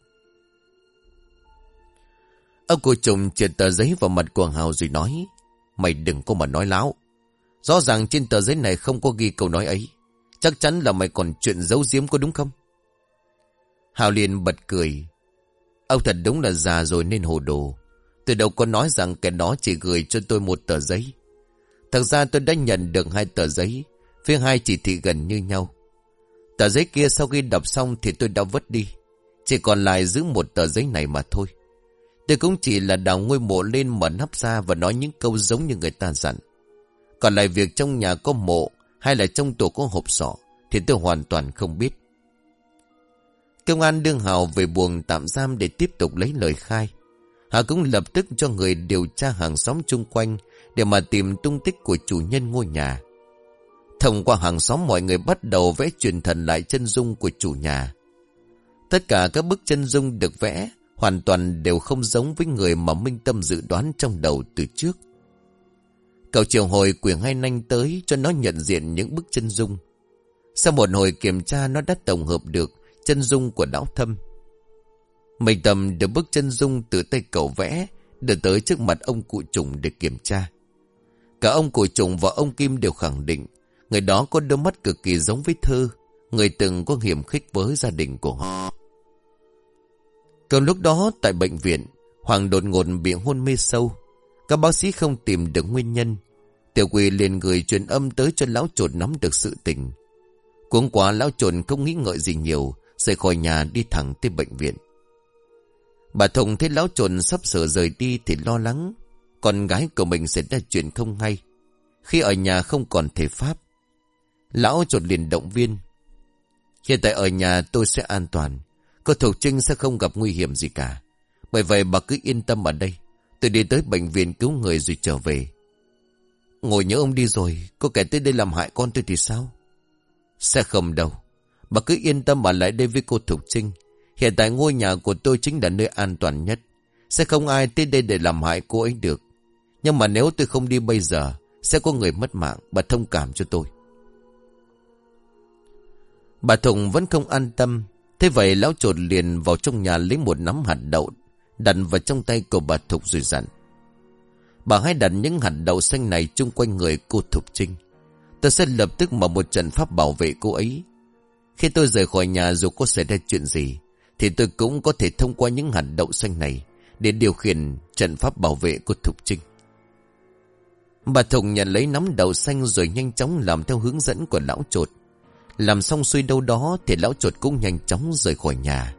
Ông cụ Trùng triệt tờ giấy vào mặt của Hào rồi nói: "Mày đừng có mà nói láo. Rõ ràng trên tờ giấy này không có ghi câu nói ấy. Chắc chắn là mày còn chuyện giấu giếm, có đúng không?" Hào liền bật cười: "Ông thật đúng là già rồi nên hồ đồ. Tôi đâu có nói rằng cái đó chỉ gửi cho tôi một tờ giấy. Thật ra tôi đã nhận được hai tờ giấy với hai chỉ thị gần như nhau. Tờ giấy kia sau khi đọc xong thì tôi đã vứt đi, chỉ còn lại giữ một tờ giấy này mà thôi. Tôi cũng chỉ là đào ngôi mộ lên, mở nắp ra và nói những câu giống như người ta dặn. Còn lại việc trong nhà có mộ hay là trong tủ có hộp sọ thì tôi hoàn toàn không biết." Công an đưa Hào về buồng tạm giam để tiếp tục lấy lời khai. Họ cũng lập tức cho người điều tra hàng xóm chung quanh để mà tìm tung tích của chủ nhân ngôi nhà. Thông qua hàng xóm, mọi người bắt đầu vẽ truyền thần lại chân dung của chủ nhà. Tất cả các bức chân dung được vẽ hoàn toàn đều không giống với người mà Minh Tâm dự đoán trong đầu từ trước. Cậu triệu hồi Quyền Hai Nanh tới cho nó nhận diện những bức chân dung. Sau một hồi kiểm tra, nó đã tổng hợp được chân dung của Lão Thâm. Minh Tâm được bức chân dung từ tay cậu vẽ đưa tới trước mặt ông cụ Trùng để kiểm tra. Cả ông cụ Trùng và ông Kim đều khẳng định người đó có đôi mắt cực kỳ giống với Thơ, người từng có hiểm khích với gia đình của họ. Còn lúc đó tại bệnh viện, Hoàng đột ngột bị hôn mê sâu. Các bác sĩ không tìm được nguyên nhân. Tiểu Quỳ liền gửi truyền âm tới cho Lão Chột nắm được sự tình. Cuống quá, Lão Chột không nghĩ ngợi gì nhiều, rời khỏi nhà đi thẳng tới bệnh viện. Bà Thùng thấy Lão Chột sắp sửa rời đi thì lo lắng con gái của mình xảy ra chuyện không hay, khi ở nhà không còn thể pháp. Lão Chột liền động viên: "Hiện tại ở nhà tôi sẽ an toàn, cô Thục Trinh sẽ không gặp nguy hiểm gì cả. Bởi vậy bà cứ yên tâm ở đây. Tôi đi tới bệnh viện cứu người rồi trở về." "Ngồi nhớ ông đi rồi, có kẻ tới đây làm hại con tôi thì sao?" "Sẽ không đâu. Bà cứ yên tâm ở lại đây với cô Thục Trinh. Hiện tại ngôi nhà của tôi chính là nơi an toàn nhất. Sẽ không ai tới đây để làm hại cô ấy được. Nhưng mà nếu tôi không đi bây giờ, sẽ có người mất mạng. Bà thông cảm cho tôi." Bà Thùng vẫn không an tâm. Thế vậy Lão Chột liền vào trong nhà lấy một nắm hạt đậu, đặt vào trong tay của bà Thục rồi dặn: Bà hãy đặt những hạt đậu xanh này chung quanh người cô Thục Trinh. Tôi sẽ lập tức mở một trận pháp bảo vệ cô ấy. Khi tôi rời khỏi nhà, dù có xảy ra chuyện gì thì tôi cũng có thể thông qua những hạt đậu xanh này để điều khiển trận pháp bảo vệ của Thục Trinh. Bà Thục nhận lấy nắm đậu xanh rồi nhanh chóng làm theo hướng dẫn của lão Chột. Làm xong xuôi đâu đó thì lão Chột cũng nhanh chóng rời khỏi nhà.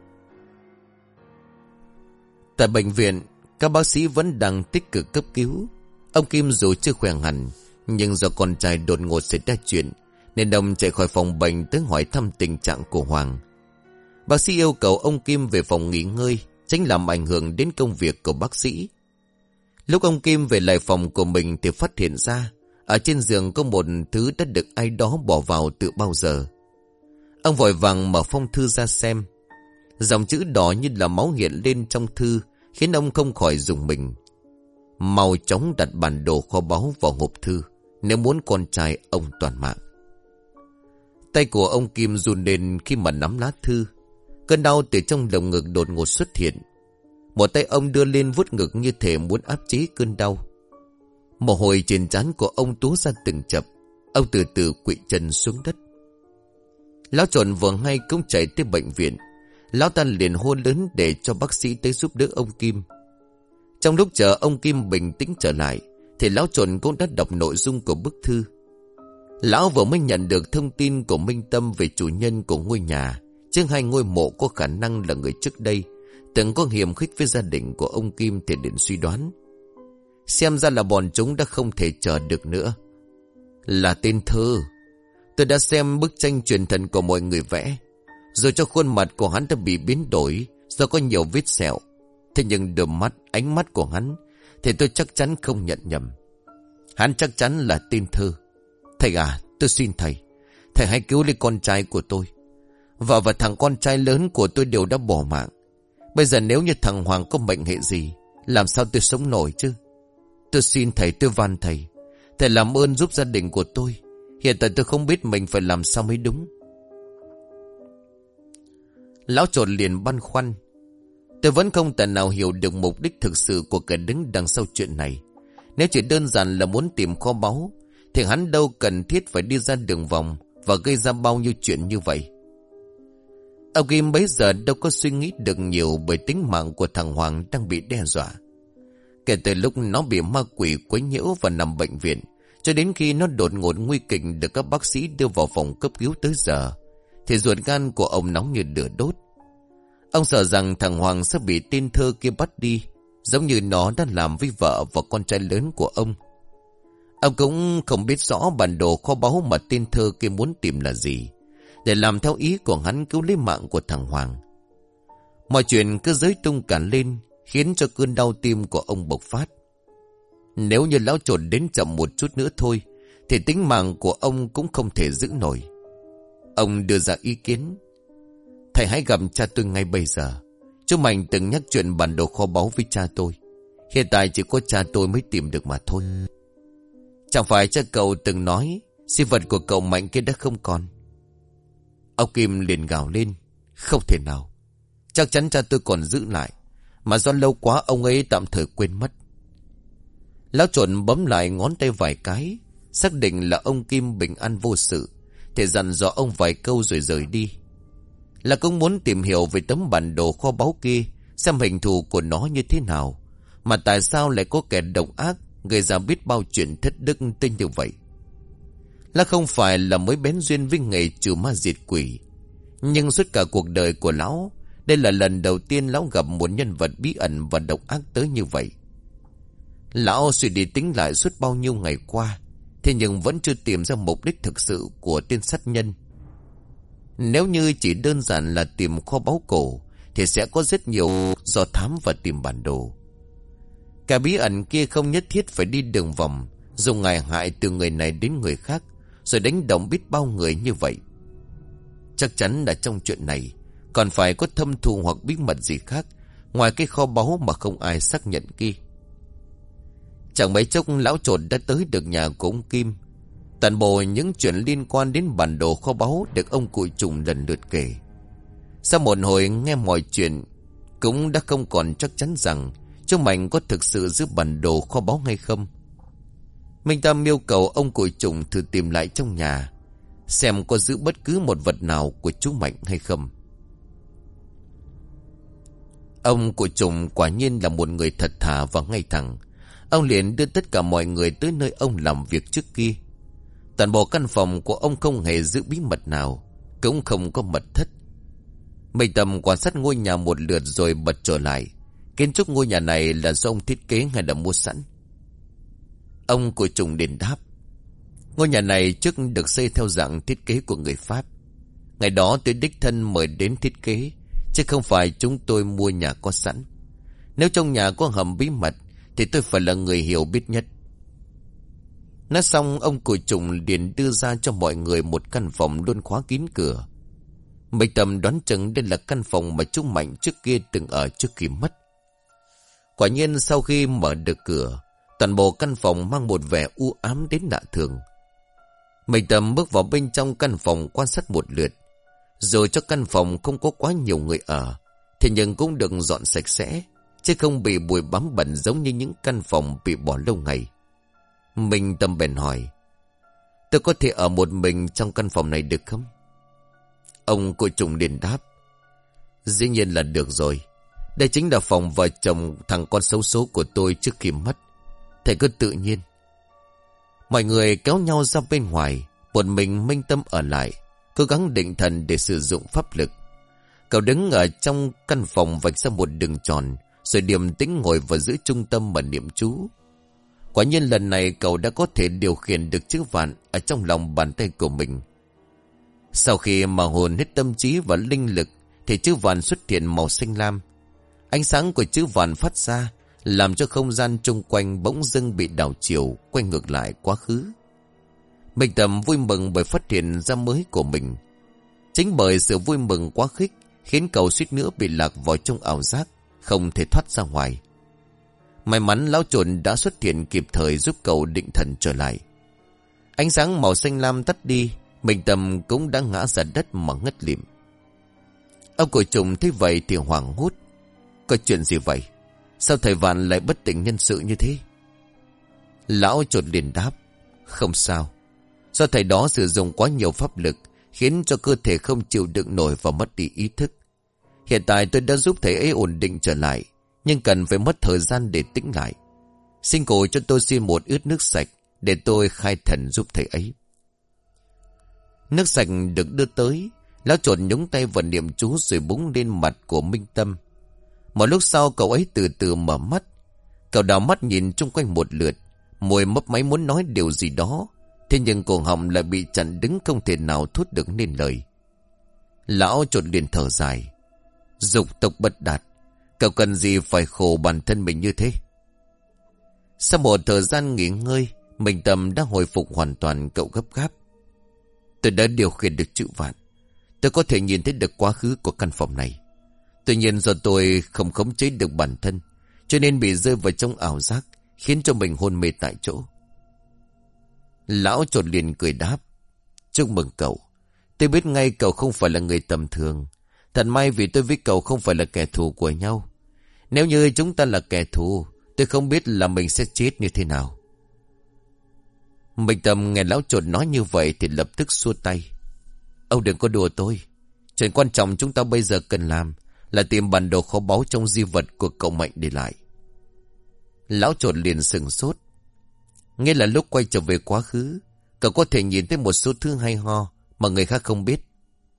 Tại bệnh viện, các bác sĩ vẫn đang tích cực cấp cứu. Ông Kim dù chưa khỏe hẳn, nhưng do con trai đột ngột xảy ra chuyện nên ông chạy khỏi phòng bệnh tới hỏi thăm tình trạng của Hoàng. Bác sĩ yêu cầu ông Kim về phòng nghỉ ngơi, tránh làm ảnh hưởng đến công việc của bác sĩ. Lúc ông Kim về lại phòng của mình thì phát hiện ra ở trên giường có một thứ đã được ai đó bỏ vào từ bao giờ. Ông vội vàng mở phong thư ra xem. Dòng chữ đỏ như là máu hiện lên trong thư khiến ông không khỏi rùng mình. Mau chóng đặt bản đồ kho báu vào hộp thư nếu muốn con trai ông toàn mạng. Tay của ông Kim run lên khi mà nắm lá thư. Cơn đau từ trong lồng ngực đột ngột xuất hiện. Một tay ông đưa lên vuốt ngực như thể muốn áp chế cơn đau. Mồ hôi trên trán của ông túa ra từng chập. Ông từ từ quỵ chân xuống đất. Lão Trộn vừa hay cũng chạy tới bệnh viện. Lão ta liền hô lớn để cho bác sĩ tới giúp đỡ ông Kim. Trong lúc chờ ông Kim bình tĩnh trở lại thì lão Trộn cũng đã đọc nội dung của bức thư. Lão vừa mới nhận được thông tin của Minh Tâm về chủ nhân của ngôi nhà, chứ hai ngôi mộ có khả năng là người trước đây từng có hiềm khích với gia đình của ông Kim thì đến suy đoán. Xem ra là bọn chúng đã không thể chờ được nữa. Là tên Thơ. Tôi đã xem bức tranh truyền thần của mọi người vẽ, rồi cho khuôn mặt của hắn đã bị biến đổi do có nhiều vết sẹo. Thế nhưng đôi mắt, ánh mắt của hắn thì tôi chắc chắn không nhận nhầm. Hắn chắc chắn là tên Thơ. Thầy à, tôi xin thầy, thầy hãy cứu lấy con trai của tôi. Vợ và thằng con trai lớn của tôi đều đã bỏ mạng. Bây giờ nếu như thằng Hoàng có mệnh hệ gì, làm sao tôi sống nổi chứ? Tôi xin thầy, tôi van thầy, thầy làm ơn giúp gia đình của tôi. Hiện tại tôi không biết mình phải làm sao mới đúng. Lão Trộn liền băn khoăn. Tôi vẫn không thể nào hiểu được mục đích thực sự của kẻ đứng đằng sau chuyện này. Nếu chỉ đơn giản là muốn tìm kho báu thì hắn đâu cần thiết phải đi ra đường vòng và gây ra bao nhiêu chuyện như vậy. Ông Kim bấy giờ đâu có suy nghĩ được nhiều, bởi tính mạng của thằng Hoàng đang bị đe dọa. Kể từ lúc nó bị ma quỷ quấy nhiễu và nằm bệnh viện, cho đến khi nó đột ngột nguy kịch được các bác sĩ đưa vào phòng cấp cứu tới giờ, thì ruột gan của ông nóng như lửa đốt. Ông sợ rằng thằng Hoàng sẽ bị tên Thơ kia bắt đi, giống như nó đã làm với vợ và con trai lớn của ông. Ông cũng không biết rõ bản đồ kho báu mà tên Thơ kia muốn tìm là gì, để làm theo ý của hắn cứu lấy mạng của thằng Hoàng. Mọi chuyện cứ rối tung cả lên, khiến cho cơn đau tim của ông bộc phát. Nếu như lão Trộn đến chậm một chút nữa thôi thì tính mạng của ông cũng không thể giữ nổi. Ông đưa ra ý kiến. Thầy hãy gặp cha tôi ngay bây giờ. Chú Mạnh từng nhắc chuyện bản đồ kho báu với cha tôi. Hiện tại chỉ có cha tôi mới tìm được mà thôi. Chẳng phải cha cậu từng nói di vật của cậu Mạnh kia đã không còn? Ông Kim liền gào lên. Không thể nào. Chắc chắn cha tôi còn giữ lại, mà do lâu quá ông ấy tạm thời quên mất. Lão Trộn bấm lại ngón tay vài cái, xác định là ông Kim bình an vô sự, thì dặn dò ông vài câu rồi rời đi. Là cũng muốn tìm hiểu về tấm bản đồ kho báu kia, xem hình thù của nó như thế nào, mà tại sao lại có kẻ độc ác gây ra biết bao chuyện thất đức tới như vậy. Là không phải là mới bén duyên với nghề trừ ma diệt quỷ, nhưng suốt cả cuộc đời của lão, đây là lần đầu tiên lão gặp một nhân vật bí ẩn và độc ác tới như vậy. Lão suy đi tính lại suốt bao nhiêu ngày qua, thế nhưng vẫn chưa tìm ra mục đích thực sự của tên sát nhân. Nếu như chỉ đơn giản là tìm kho báu cổ thì sẽ có rất nhiều do thám và tìm bản đồ. Cả bí ẩn kia không nhất thiết phải đi đường vòng, dùng ngài hại từ người này đến người khác, rồi đánh động biết bao người như vậy. Chắc chắn là trong chuyện này còn phải có thâm thù hoặc bí mật gì khác ngoài cái kho báu mà không ai xác nhận kia. Chẳng mấy chốc lão Trộn đã tới được nhà của ông Kim. Toàn bộ những chuyện liên quan đến bản đồ kho báu được ông cụ Trùng lần lượt kể. Sau một hồi nghe mọi chuyện, cũng đã không còn chắc chắn rằng Chú Mạnh có thực sự giữ bản đồ kho báu hay không? Minh Tâm yêu cầu ông cụ Trùng thử tìm lại trong nhà, xem có giữ bất cứ một vật nào của chú Mạnh hay không. Ông cụ Trùng quả nhiên là một người thật thà và ngay thẳng. Ông liền đưa tất cả mọi người tới nơi ông làm việc trước kia. Toàn bộ căn phòng của ông không hề giữ bí mật nào, cũng không có mật thất. Minh Tâm quan sát ngôi nhà một lượt rồi bật trở lại. Kiến trúc ngôi nhà này là do ông thiết kế hay là mua sẵn? Ông cụ Trùng đền đáp: ngôi nhà này trước được xây theo dạng thiết kế của người Pháp. Ngày đó tôi đích thân mời đến thiết kế, chứ không phải chúng tôi mua nhà có sẵn. Nếu trong nhà có hầm bí mật thì tôi phải là người hiểu biết nhất. Nói xong, ông cụ Trùng liền đưa ra cho mọi người một căn phòng luôn khóa kín cửa. Minh Tâm đoán chừng đây là căn phòng mà chú Mạnh trước kia từng ở trước khi mất. Quả nhiên sau khi mở được cửa, toàn bộ căn phòng mang một vẻ u ám đến lạ thường. Minh Tâm bước vào bên trong căn phòng quan sát một lượt. Rồi cho căn phòng không có quá nhiều người ở, thế nhưng cũng được dọn sạch sẽ, chứ không bị bụi bám bẩn giống như những căn phòng bị bỏ lâu ngày. Minh Tâm bèn hỏi: tôi có thể ở một mình trong căn phòng này được không? Ông cụ Trùng liền đáp: dĩ nhiên là được rồi. Đây chính là phòng vợ chồng thằng con xấu số của tôi trước khi mất. Thầy cứ tự nhiên. Mọi người kéo nhau ra bên ngoài. Một mình Minh Tâm ở lại, cố gắng định thần để sử dụng pháp lực. Cậu đứng ở trong căn phòng vạch ra một đường tròn, rồi điềm tĩnh ngồi vào giữa trung tâm mà niệm chú. Quả nhiên lần này cậu đã có thể điều khiển được chữ vạn ở trong lòng bàn tay của mình. Sau khi mà hồn hết tâm trí và linh lực thì chữ vạn xuất hiện màu xanh lam. Ánh sáng của chữ vạn phát ra làm cho không gian chung quanh bỗng dưng bị đảo chiều, quay ngược lại quá khứ. Minh Tâm vui mừng bởi phát hiện ra mới của mình. Chính bởi sự vui mừng quá khích khiến cậu suýt nữa bị lạc vào trong ảo giác, không thể thoát ra ngoài. May mắn lão trồn đã xuất hiện kịp thời giúp cậu định thần trở lại. Ánh sáng màu xanh lam tắt đi, Minh Tâm cũng đã ngã ra đất mà ngất lịm. Ông cụ Trùng thấy vậy thì hoảng hốt: có chuyện gì vậy? Sao thầy Vạn lại bất tỉnh nhân sự như thế? Lão trồn liền đáp: không sao. Do thầy đó sử dụng quá nhiều pháp lực, khiến cho cơ thể không chịu đựng nổi và mất đi ý thức. Hiện tại tôi đã giúp thầy ấy ổn định trở lại, nhưng cần phải mất thời gian để tĩnh lại. Xin cô cho tôi xin một ướt nước sạch để tôi khai thần giúp thầy ấy. Nước sạch được đưa tới. Lão trồn nhúng tay vào niệm chú rồi búng lên mặt của Minh Tâm. Một lúc sau cậu ấy từ từ mở mắt. Cậu đảo mắt nhìn chung quanh một lượt, môi mấp máy muốn nói điều gì đó, thế nhưng cổ họng lại bị chặn đứng, không thể nào thốt được nên lời. Lão trồn liền thở dài: dục tộc bất đạt, cậu cần gì phải khổ bản thân mình như thế? Sau một thời gian nghỉ ngơi, Minh Tâm đã hồi phục hoàn toàn. Cậu gấp gáp: tôi đã điều khiển được chữ vạn. Tôi có thể nhìn thấy được quá khứ của căn phòng này. Tuy nhiên do tôi không khống chế được bản thân, cho nên bị rơi vào trong ảo giác, khiến cho mình hôn mê tại chỗ. Lão trồn liền cười đáp: chúc mừng cậu. Tôi biết ngay cậu không phải là người tầm thường. Thật may vì tôi với cậu không phải là kẻ thù của nhau. Nếu như chúng ta là kẻ thù, tôi không biết là mình sẽ chết như thế nào. Minh Tâm nghe lão trồn nói như vậy thì lập tức xua tay: ông đừng có đùa tôi. Chuyện quan trọng chúng ta bây giờ cần làm là tìm bản đồ kho báu trong di vật của cậu Mạnh để lại. Lão trồn liền sừng sốt. Nghĩa là lúc quay trở về quá khứ, cậu có thể nhìn thấy một số thứ hay ho mà người khác không biết.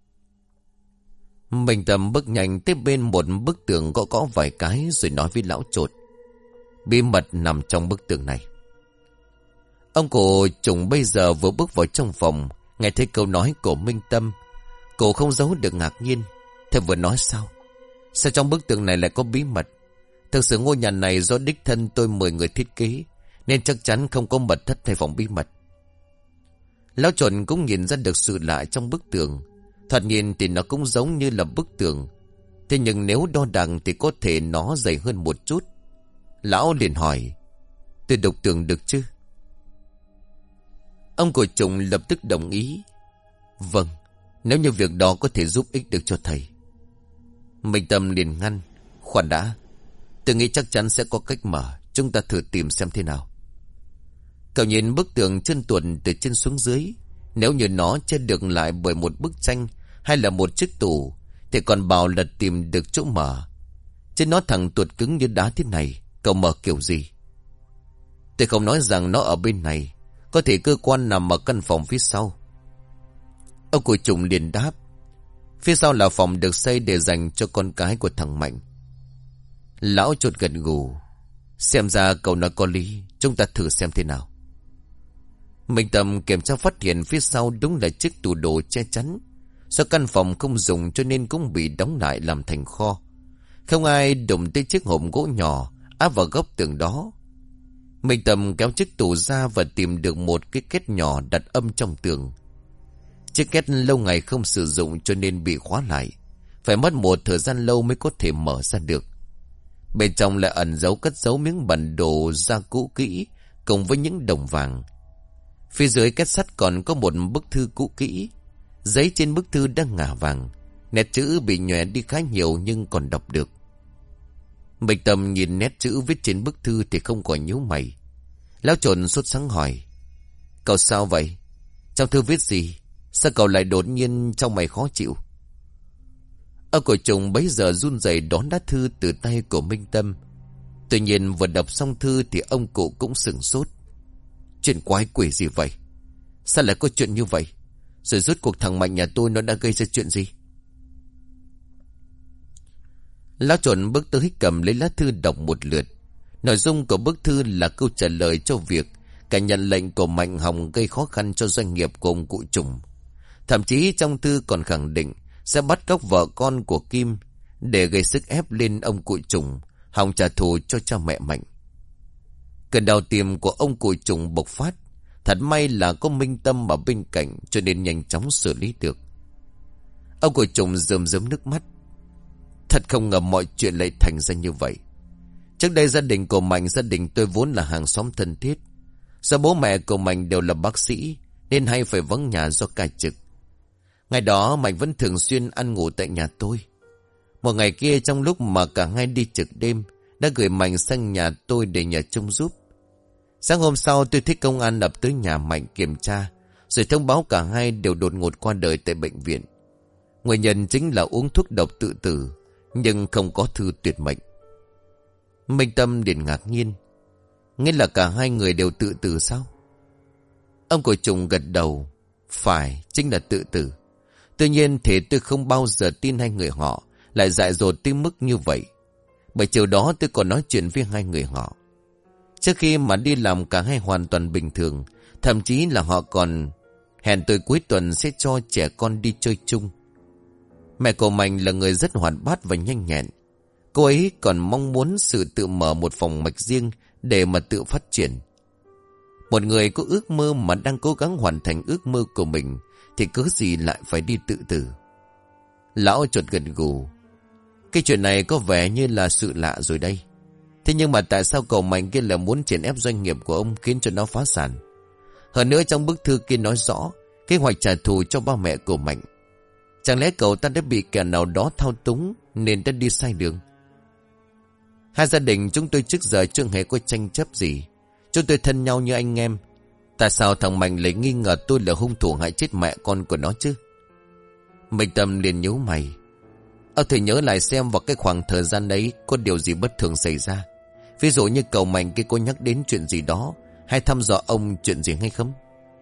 Minh Tâm bước nhanh tới bên một bức tường gõ gõ vài cái rồi nói với lão trồn: bí mật nằm trong bức tường này. Ông cụ Trùng bây giờ vừa bước vào trong phòng, nghe thấy câu nói của Minh Tâm, cô không giấu được ngạc nhiên. Thầy vừa nói sao? Sao trong bức tường này lại có bí mật? Thực sự ngôi nhà này do đích thân tôi mời người thiết kế, nên chắc chắn không có mật thất hay phòng bí mật. Lão trồn cũng nhìn ra được sự lạ trong bức tường. Thoạt nhìn thì nó cũng giống như là bức tường, thế nhưng nếu đo đạc thì có thể nó dày hơn một chút. Lão liền hỏi: tôi đục tường được chứ? Ông cụ Trùng lập tức đồng ý: vâng, nếu như việc đó có thể giúp ích được cho thầy. Minh Tâm liền ngăn: khoan đã, Tôi nghĩ chắc chắn sẽ có cách mở. Chúng ta thử tìm xem thế nào. Cậu nhìn bức tường trơn tuột từ trên xuống dưới. Nếu như nó che được lại bởi một bức tranh hay là một chiếc tủ, thì còn bảo là tìm được chỗ mở. Chứ nó thẳng tuột cứng như đá thế này, cậu mở kiểu gì? Tôi không nói rằng nó ở bên này. Có thể cơ quan nằm ở căn phòng phía sau. Ông cụ Trùng liền đáp. Phía sau là phòng được xây để dành cho con cái của thằng Mạnh. Lão chột gật gù. Xem ra cậu nói có lý. Chúng ta thử xem thế nào. Minh Tâm kiểm tra phát hiện phía sau đúng là chiếc tủ đồ che chắn. Do căn phòng không dùng cho nên cũng bị đóng lại làm thành kho. Không ai đụng tới chiếc hộp gỗ nhỏ áp vào góc tường đó. Minh Tâm kéo chiếc tủ ra và tìm được một cái két nhỏ đặt âm trong tường. Chiếc két lâu ngày không sử dụng cho nên bị khóa lại. Phải mất một thời gian lâu mới có thể mở ra được. Bên trong lại ẩn giấu cất giấu miếng bản đồ da cũ kỹ cùng với những đồng vàng. Phía dưới két sắt còn có một bức thư cũ kỹ. Giấy trên bức thư đang ngả vàng. Nét chữ bị nhòe đi khá nhiều nhưng còn đọc được. Minh Tâm nhìn nét chữ viết trên bức thư thì không khỏi nhíu mày. Lão Trồn sốt sắng hỏi. Cậu sao vậy? Trong thư viết gì? Sao cậu lại đột nhiên trong mày khó chịu? Ông cụ Trùng bấy giờ run rẩy đón lá thư từ tay của Minh Tâm. Tuy nhiên vừa đọc xong thư thì ông cụ cũng sửng sốt. Chuyện quái quỷ gì vậy? Sao lại có chuyện như vậy? Rồi rốt cuộc thằng Mạnh nhà tôi nó đã gây ra chuyện gì? Lão Trồn bước tới cầm lấy lá thư đọc một lượt. Nội dung của bức thư là câu trả lời cho việc cả nhận lệnh của Mạnh Hồng gây khó khăn cho doanh nghiệp của ông cụ Trùng. Thậm chí trong thư còn khẳng định sẽ bắt cóc vợ con của Kim để gây sức ép lên ông cụ Trùng, hòng trả thù cho cha mẹ Mạnh. Cơn đau tim của ông cụ Trùng bộc phát. Thật may là có Minh Tâm ở bên cạnh cho nên nhanh chóng xử lý được. Ông cụ Trùng rơm rớm nước mắt. Thật không ngờ mọi chuyện lại thành ra như vậy. Trước đây gia đình của Mạnh, gia đình tôi vốn là hàng xóm thân thiết. Do bố mẹ của Mạnh đều là bác sĩ nên hay phải vắng nhà do ca trực. Ngày đó Mạnh vẫn thường xuyên ăn ngủ tại nhà tôi. Một ngày kia trong lúc mà cả hai đi trực đêm, đã gửi Mạnh sang nhà tôi để nhờ trông giúp. Sáng hôm sau tôi thấy công an ập tới nhà Mạnh kiểm tra, rồi thông báo cả hai đều đột ngột qua đời tại bệnh viện. Nguyên nhân chính là uống thuốc độc tự tử, nhưng không có thư tuyệt mệnh. Minh Tâm liền ngạc nhiên. Nghĩa là cả hai người đều tự tử sao? Ông cụ Trùng gật đầu. Phải, chính là tự tử. Tuy nhiên thì tôi không bao giờ tin hai người họ lại dại dột tới mức như vậy. Bởi chiều đó tôi còn nói chuyện với hai người họ. Trước khi mà đi làm cả hai hoàn toàn bình thường. Thậm chí là họ còn hẹn tôi cuối tuần sẽ cho trẻ con đi chơi chung. Mẹ của Mạnh là người rất hoạt bát và nhanh nhẹn. Cô ấy còn mong muốn sự tự mở một phòng mạch riêng để mà tự phát triển. Một người có ước mơ mà đang cố gắng hoàn thành ước mơ của mình thì cớ gì lại phải đi tự tử. Lão chợt gật gù. Cái chuyện này có vẻ như là sự lạ rồi đây. Thế nhưng mà tại sao cậu Mạnh kia là muốn chèn ép doanh nghiệp của ông khiến cho nó phá sản? Hơn nữa trong bức thư kia nói rõ kế hoạch trả thù cho ba mẹ của Mạnh. Chẳng lẽ cậu ta đã bị kẻ nào đó thao túng nên đã đi sai đường? Hai gia đình chúng tôi trước giờ chưa hề có tranh chấp gì. Chúng tôi thân nhau như anh em. Tại sao thằng Mạnh lại nghi ngờ tôi là hung thủ hại chết mẹ con của nó chứ? Minh Tâm liền nhíu mày. Ông thử nhớ lại xem vào cái khoảng thời gian ấy có điều gì bất thường xảy ra. Ví dụ như cậu Mạnh kia có nhắc đến chuyện gì đó, hay thăm dò ông chuyện gì hay không?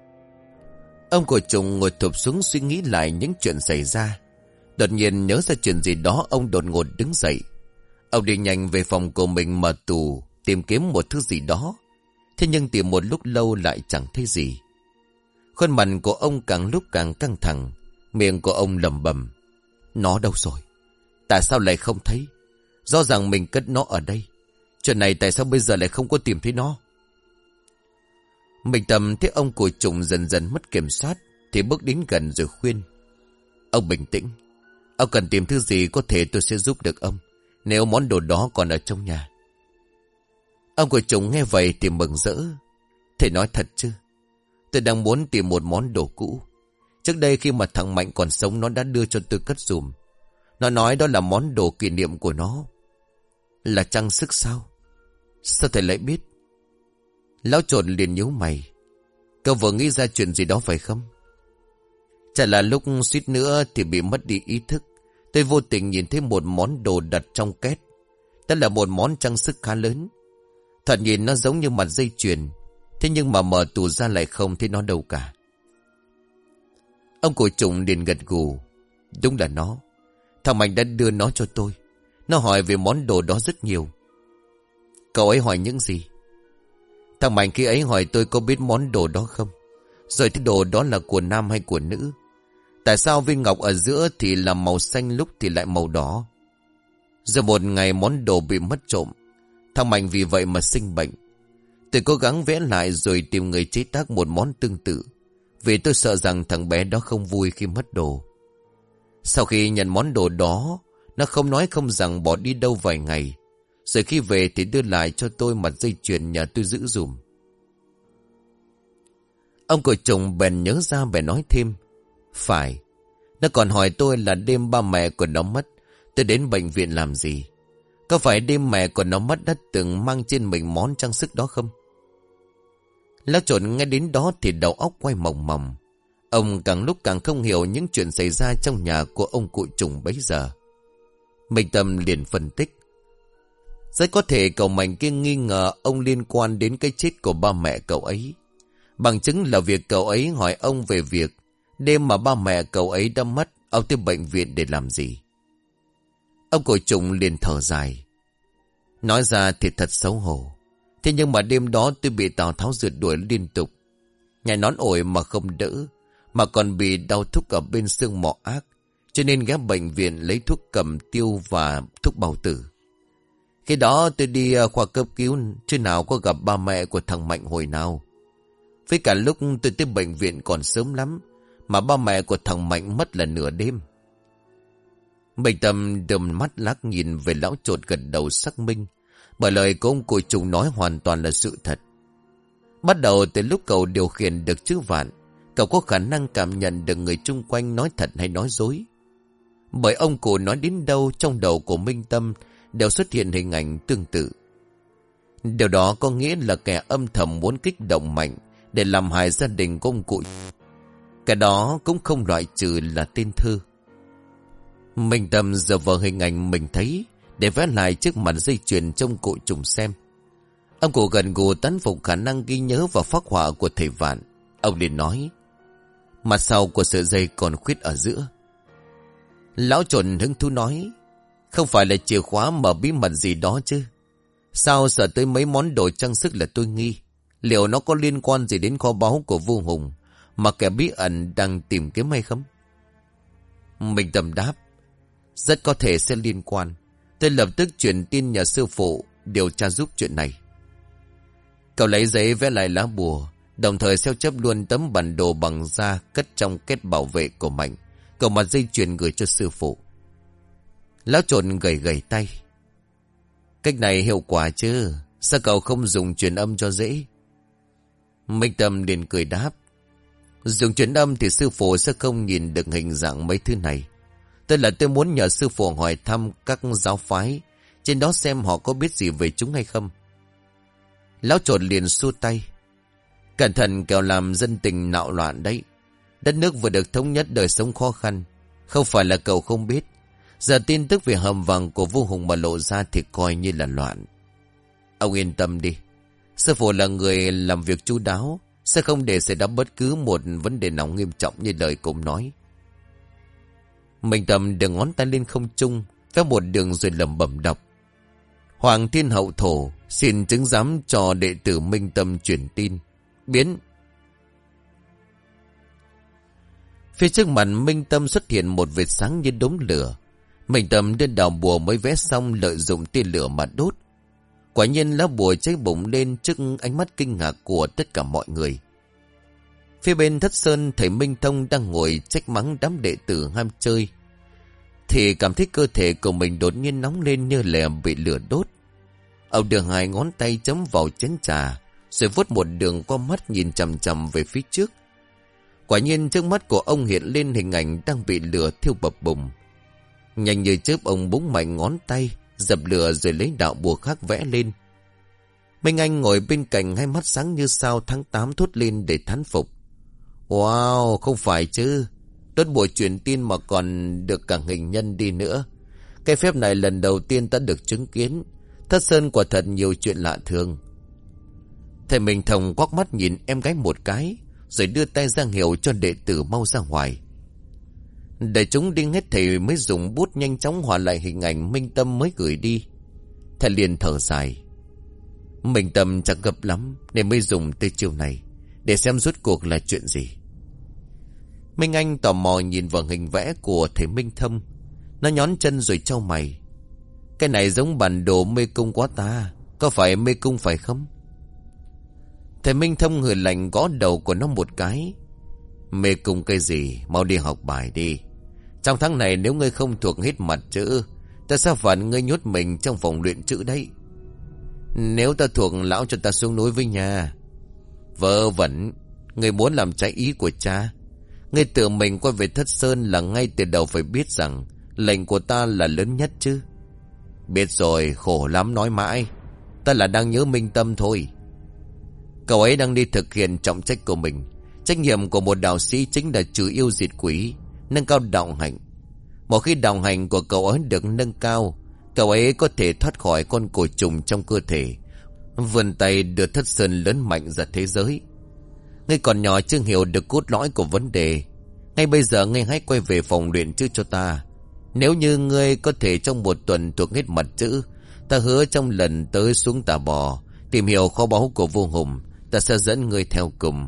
Ông của Trùng ngồi thụp xuống suy nghĩ lại những chuyện xảy ra. Đột nhiên nhớ ra chuyện gì đó, ông đột ngột đứng dậy. Ông đi nhanh về phòng của mình mở tủ tìm kiếm một thứ gì đó. Thế nhưng tìm một lúc lâu lại chẳng thấy gì. Khuôn mặt của ông càng lúc càng căng thẳng. Miệng của ông lẩm bẩm. Nó đâu rồi? Tại sao lại không thấy? Rõ ràng mình cất nó ở đây. Chuyện này tại sao bây giờ lại không có tìm thấy nó? Minh Tâm thấy ông của Trùng dần dần mất kiểm soát thì bước đến gần rồi khuyên. Ông bình tĩnh. Ông cần tìm thứ gì có thể tôi sẽ giúp được ông, nếu món đồ đó còn ở trong nhà. Ông của Trùng nghe vậy thì mừng rỡ. Thầy nói thật chứ? Tôi đang muốn tìm một món đồ cũ. Trước đây khi mà thằng Mạnh còn sống nó đã đưa cho tôi cất dùm. Nó nói đó là món đồ kỷ niệm của nó. Là trang sức sao? Sao thầy lại biết? Lão trộn liền nhíu mày. Cậu vừa nghĩ ra chuyện gì đó phải không? Chả là lúc suýt nữa thì bị mất đi ý thức. Tôi vô tình nhìn thấy một món đồ đặt trong két. Đó là một món trang sức khá lớn. Thật nhìn nó giống như mặt dây chuyền. Thế nhưng mà mở tủ ra lại không thấy nó đâu cả. Ông cổ trùng liền gật gù. Đúng là nó. Thằng Mạnh đã đưa nó cho tôi. Nó hỏi về món đồ đó rất nhiều. Cậu ấy hỏi những gì? Thằng Mạnh khi ấy hỏi tôi có biết món đồ đó không? Rồi cái đồ đó là của nam hay của nữ? Tại sao viên ngọc ở giữa thì là màu xanh lúc thì lại màu đỏ? Rồi một ngày món đồ bị mất trộm. Thằng Mạnh vì vậy mà sinh bệnh. Tôi cố gắng vẽ lại rồi tìm người chế tác một món tương tự. Vì tôi sợ rằng thằng bé đó không vui khi mất đồ. Sau khi nhận món đồ đó, nó không nói không rằng bỏ đi đâu vài ngày. Rồi khi về thì đưa lại cho tôi mặt dây chuyền nhờ tôi giữ dùm. Ông cổ trùng bèn nhớ ra bèn nói thêm. Phải. Nó còn hỏi tôi là đêm ba mẹ của nó mất, tôi đến bệnh viện làm gì? Có phải đêm mẹ của nó mất đã từng mang trên mình món trang sức đó không? Lão trộn nghe đến đó thì đầu óc quay mòng mòng. Ông càng lúc càng không hiểu những chuyện xảy ra trong nhà của ông cụ trùng bấy giờ. Minh Tâm liền phân tích. Rất có thể cậu Mạnh kia nghi ngờ ông liên quan đến cái chết của ba mẹ cậu ấy. Bằng chứng là việc cậu ấy hỏi ông về việc đêm mà ba mẹ cậu ấy đã mất, ông tới bệnh viện để làm gì. Ông cổ trùng liền thở dài. Nói ra thì thật xấu hổ. Thế nhưng mà đêm đó tôi bị Tào Tháo rượt đuổi liên tục. Nhảy nón ổi mà không đỡ, mà còn bị đau thúc ở bên xương mỏ ác. Cho nên ghé bệnh viện lấy thuốc cầm tiêu và thuốc bào tử. Khi đó tôi đi khoa cấp cứu, chứ nào có gặp ba mẹ của thằng Mạnh hồi nào. Với cả lúc tôi tới bệnh viện còn sớm lắm, mà ba mẹ của thằng Mạnh mất là nửa đêm. Minh Tâm đầm mắt lác nhìn về lão trột gật đầu xác minh. Bởi lời của ông cụ trùng nói hoàn toàn là sự thật. Bắt đầu từ lúc cậu điều khiển được chữ vạn, cậu có khả năng cảm nhận được người chung quanh nói thật hay nói dối. Bởi ông cụ nói đến đâu trong đầu của Minh Tâm đều xuất hiện hình ảnh tương tự. Điều đó có nghĩa là kẻ âm thầm muốn kích động Mạnh để làm hại gia đình của ông cụ. Cái đó cũng không loại trừ là tên Thư. Minh Tâm dựa vào hình ảnh mình thấy để vẽ lại trước mặt dây chuyền trong cụ trùng xem. Ông cụ gần gù tán phục khả năng ghi nhớ và phác họa của thầy Vạn. Ông liền nói, mặt sau của sợi dây còn khuyết ở giữa. Lão trộn hứng thú nói, không phải là chìa khóa mở bí mật gì đó chứ? Sao sợ tới mấy món đồ trang sức là tôi nghi? Liệu nó có liên quan gì đến kho báu của vua Hùng mà kẻ bí ẩn đang tìm kiếm hay không? Minh Tâm đáp, rất có thể sẽ liên quan. Tôi lập tức truyền tin nhà sư phụ điều tra giúp chuyện này. Cậu lấy giấy vẽ lại lá bùa, đồng thời xeo chép luôn tấm bản đồ bằng da cất trong kết bảo vệ của Mạnh. Cậu mặt dây chuyền gửi cho sư phụ. Lão trộn gầy gầy tay. Cách này hiệu quả chứ? Sao cậu không dùng truyền âm cho dễ? Minh Tâm liền cười đáp, dùng truyền âm thì sư phụ sẽ không nhìn được hình dạng mấy thứ này. Tức là tôi muốn nhờ sư phụ hỏi thăm các giáo phái, trên đó xem họ có biết gì về chúng hay không. Lão trộn liền xua tay. Cẩn thận kẻo làm dân tình nạo loạn đấy. Đất nước vừa được thống nhất, đời sống khó khăn. Không phải là cậu không biết. Giờ tin tức về hầm vàng của vua Hùng mà lộ ra thì coi như là loạn. Ông yên tâm đi. Sư phụ là người làm việc chu đáo, sẽ không để xảy ra bất cứ một vấn đề nào nghiêm trọng như lời cũng nói. Minh Tâm đưa ngón tay lên không trung, vẽ một đường rồi lẩm bẩm đọc. Hoàng Thiên Hậu Thổ xin chứng giám cho đệ tử Minh Tâm truyền tin. Biến. Phía trước mặt Minh Tâm xuất hiện một vệt sáng như đốm lửa. Minh Tâm đưa đào bùa mới vẽ xong, lợi dụng tia lửa mà đốt. Quả nhiên lá bùa cháy bùng lên trước ánh mắt kinh ngạc của tất cả mọi người. Phía bên Thất Sơn, thầy Minh Thông đang ngồi trách mắng đám đệ tử ham chơi, thì cảm thấy cơ thể của mình đột nhiên nóng lên như lè bị lửa đốt. Ông đưa hai ngón tay chấm vào chén trà, rồi vuốt một đường qua mắt nhìn chằm chằm về phía trước. Quả nhiên trước mắt của ông hiện lên hình ảnh đang bị lửa thiêu bập bùng. Nhanh như chớp ông búng mạnh ngón tay, dập lửa rồi lấy đạo bùa khác vẽ lên. Minh Anh ngồi bên cạnh, hai mắt sáng như sao tháng tám thốt lên để thán phục. Wow, không phải chứ. Đốt bùa truyền tin mà còn được cả hình nhân đi nữa. Cái phép này lần đầu tiên ta được chứng kiến. Thất Sơn quả thật nhiều chuyện lạ thường. Thầy Minh Thông quắc mắt nhìn em gái một cái, rồi đưa tay ra hiệu cho đệ tử mau ra ngoài. Để chúng đi hết thầy mới dùng bút nhanh chóng hòa lại hình ảnh Minh Tâm mới gửi đi. Thầy liền thở dài. Minh Tâm chắc gấp lắm nên mới dùng tới chiêu này, để xem rốt cuộc là chuyện gì. Minh Anh tò mò nhìn vào hình vẽ của thầy Minh Thông. Nó nhón chân rồi chau mày. Cái này giống bản đồ mê cung quá ta. Có phải mê cung phải không? Thầy Minh Thông hừ lạnh gõ đầu của nó một cái. Mê cung cái gì? Mau đi học bài đi. Trong tháng này nếu ngươi không thuộc hết mặt chữ, ta sẽ phạt ngươi nhốt mình trong phòng luyện chữ đấy. Nếu ta thuộc, lão cho ta xuống núi với nhà. Vớ vẩn. Ngươi muốn làm trái ý của cha. Ngươi tự mình quay về Thất Sơn là ngay từ đầu phải biết rằng lệnh của ta là lớn nhất chứ. Biết rồi, khổ lắm nói mãi. Ta là đang nhớ Minh Tâm thôi. Cậu ấy đang đi thực hiện trọng trách của mình. Trách nhiệm của một đạo sĩ chính là trừ yêu diệt quỷ, nâng cao đạo hạnh. Một khi đạo hạnh của cậu ấy được nâng cao, cậu ấy có thể thoát khỏi con cổ trùng trong cơ thể, vươn tay đưa Thất Sơn lớn mạnh ra thế giới. Ngươi còn nhỏ chưa hiểu được cốt lõi của vấn đề. Ngay bây giờ ngươi hãy quay về phòng luyện chữ cho ta. Nếu như ngươi có thể trong một tuần thuộc hết mặt chữ, ta hứa trong lần tới xuống Tà Bò tìm hiểu kho báu của Vô Hùng, ta sẽ dẫn ngươi theo cùng.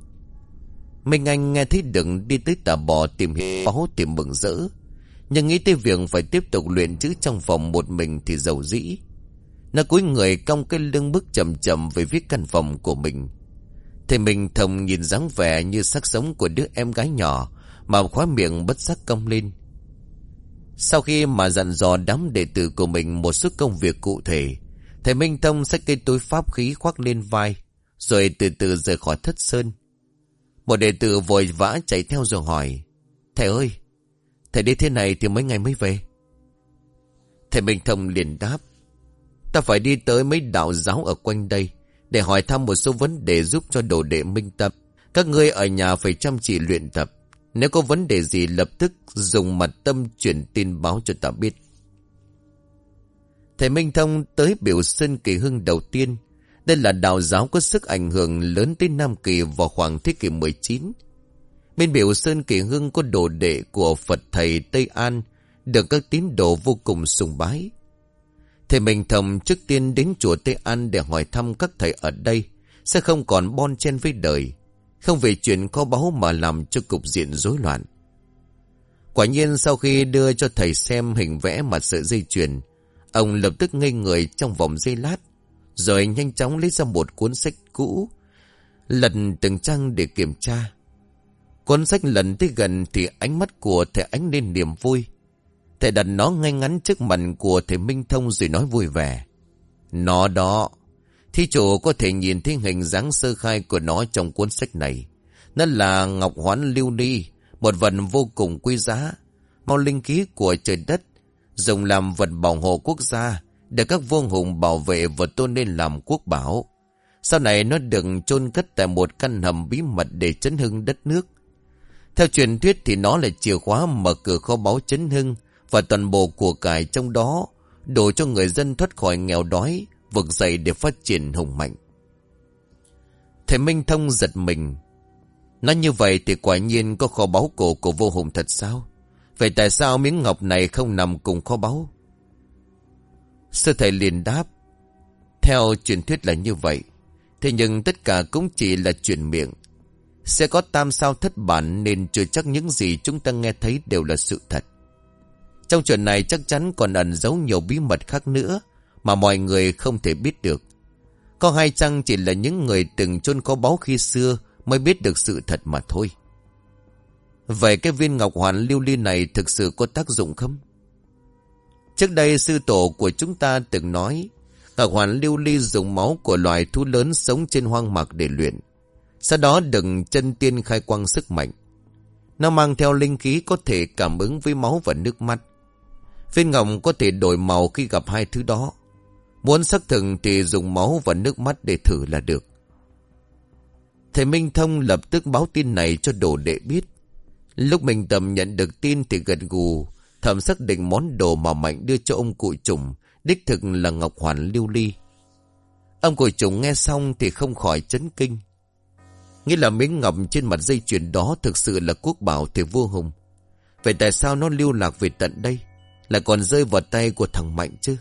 Minh Anh nghe thấy đừng đi tới Tà Bò tìm hiểu báu thì mừng rỡ, nhưng nghĩ tới việc phải tiếp tục luyện chữ trong phòng một mình thì dầu dĩ. Nó cúi người cong cái lưng bước chậm chậm về phía căn phòng của mình. Thầy Minh Thông nhìn dáng vẻ như sắc sống của đứa em gái nhỏ mà khóe miệng bất giác cong lên. Sau khi mà dặn dò đám đệ tử của mình một số công việc cụ thể, thầy Minh Thông xách cây túi pháp khí khoác lên vai, rồi từ từ rời khỏi Thất Sơn. Một đệ tử vội vã chạy theo rồi hỏi: Thầy ơi, thầy đi thế này thì mấy ngày mới về? Thầy Minh Thông liền đáp: Ta phải đi tới mấy đạo giáo ở quanh đây để hỏi thăm một số vấn đề giúp cho đồ đệ minh tập. Các ngươi ở nhà phải chăm chỉ luyện tập. Nếu có vấn đề gì lập tức dùng mật tâm chuyển tin báo cho ta biết. Thầy Minh Thông tới Biểu Sơn Kỳ Hưng đầu tiên. Đây là đạo giáo có sức ảnh hưởng lớn tới Nam Kỳ vào khoảng thế kỷ mười chín. Bên Biểu Sơn Kỳ Hưng có đồ đệ của Phật thầy Tây An được các tín đồ vô cùng sùng bái. Thầy Minh Thông trước tiên đến chùa Tây An để hỏi thăm các thầy ở đây sẽ không còn bon chen với đời, không vì chuyện kho báu mà làm cho cục diện rối loạn. Quả nhiên sau khi đưa cho thầy xem hình vẽ mặt sợi dây chuyền, ông lập tức ngây người trong vòng giây lát, rồi nhanh chóng lấy ra một cuốn sách cũ, lật từng trang để kiểm tra. Cuốn sách lần tới gần thì ánh mắt của thầy ánh lên niềm vui. Thầy đặt nó ngay ngắn trước mặt của thầy Minh Thông rồi nói vui vẻ: Nó đó, thí chủ có thể nhìn thấy hình dáng sơ khai của nó trong cuốn sách này. Nó là ngọc hoán lưu ly, một vật vô cùng quý giá, mau linh khí của trời đất, dùng làm vật bảo hộ quốc gia, để các vua hùng bảo vệ và tôn lên làm quốc bảo. Sau này nó được chôn cất tại một căn hầm bí mật để chấn hưng đất nước. Theo truyền thuyết thì nó là chìa khóa mở cửa kho báu chấn hưng, và toàn bộ của cải trong đó đủ cho người dân thoát khỏi nghèo đói, vực dậy để phát triển hùng mạnh. Thầy Minh Thông giật mình. Nói như vậy thì quả nhiên có kho báu cổ của Vô Hùng thật sao? Vậy tại sao miếng ngọc này không nằm cùng kho báu? Sư thầy liền đáp: Theo truyền thuyết là như vậy, thế nhưng tất cả cũng chỉ là truyền miệng. Sẽ có tam sao thất bản nên chưa chắc những gì chúng ta nghe thấy đều là sự thật. Trong chuyện này chắc chắn còn ẩn giấu nhiều bí mật khác nữa mà mọi người không thể biết được. Có hay chăng chỉ là những người từng chôn kho báu khi xưa mới biết được sự thật mà thôi. Vậy cái viên ngọc hoàn lưu ly này thực sự có tác dụng không? Trước đây sư tổ của chúng ta từng nói ngọc hoàn lưu ly dùng máu của loài thú lớn sống trên hoang mạc để luyện. Sau đó đừng chân tiên khai quang sức mạnh. Nó mang theo linh khí có thể cảm ứng với máu và nước mắt. Viên ngọc có thể đổi màu khi gặp hai thứ đó. Muốn xác thực thì dùng máu và nước mắt để thử là được. Thầy Minh Thông lập tức báo tin này cho đồ đệ biết. Lúc Minh Tâm nhận được tin thì gật gù, thầm xác định món đồ mà Mạnh đưa cho ông cụ Trùng đích thực là ngọc hoàn lưu ly. Ông cụ Trùng nghe xong thì không khỏi chấn kinh. Nghĩa là miếng ngọc trên mặt dây chuyền đó thực sự là quốc bảo thầy vua Hùng. Vậy tại sao nó lưu lạc về tận đây, lại còn rơi vào tay của thằng Mạnh chứ?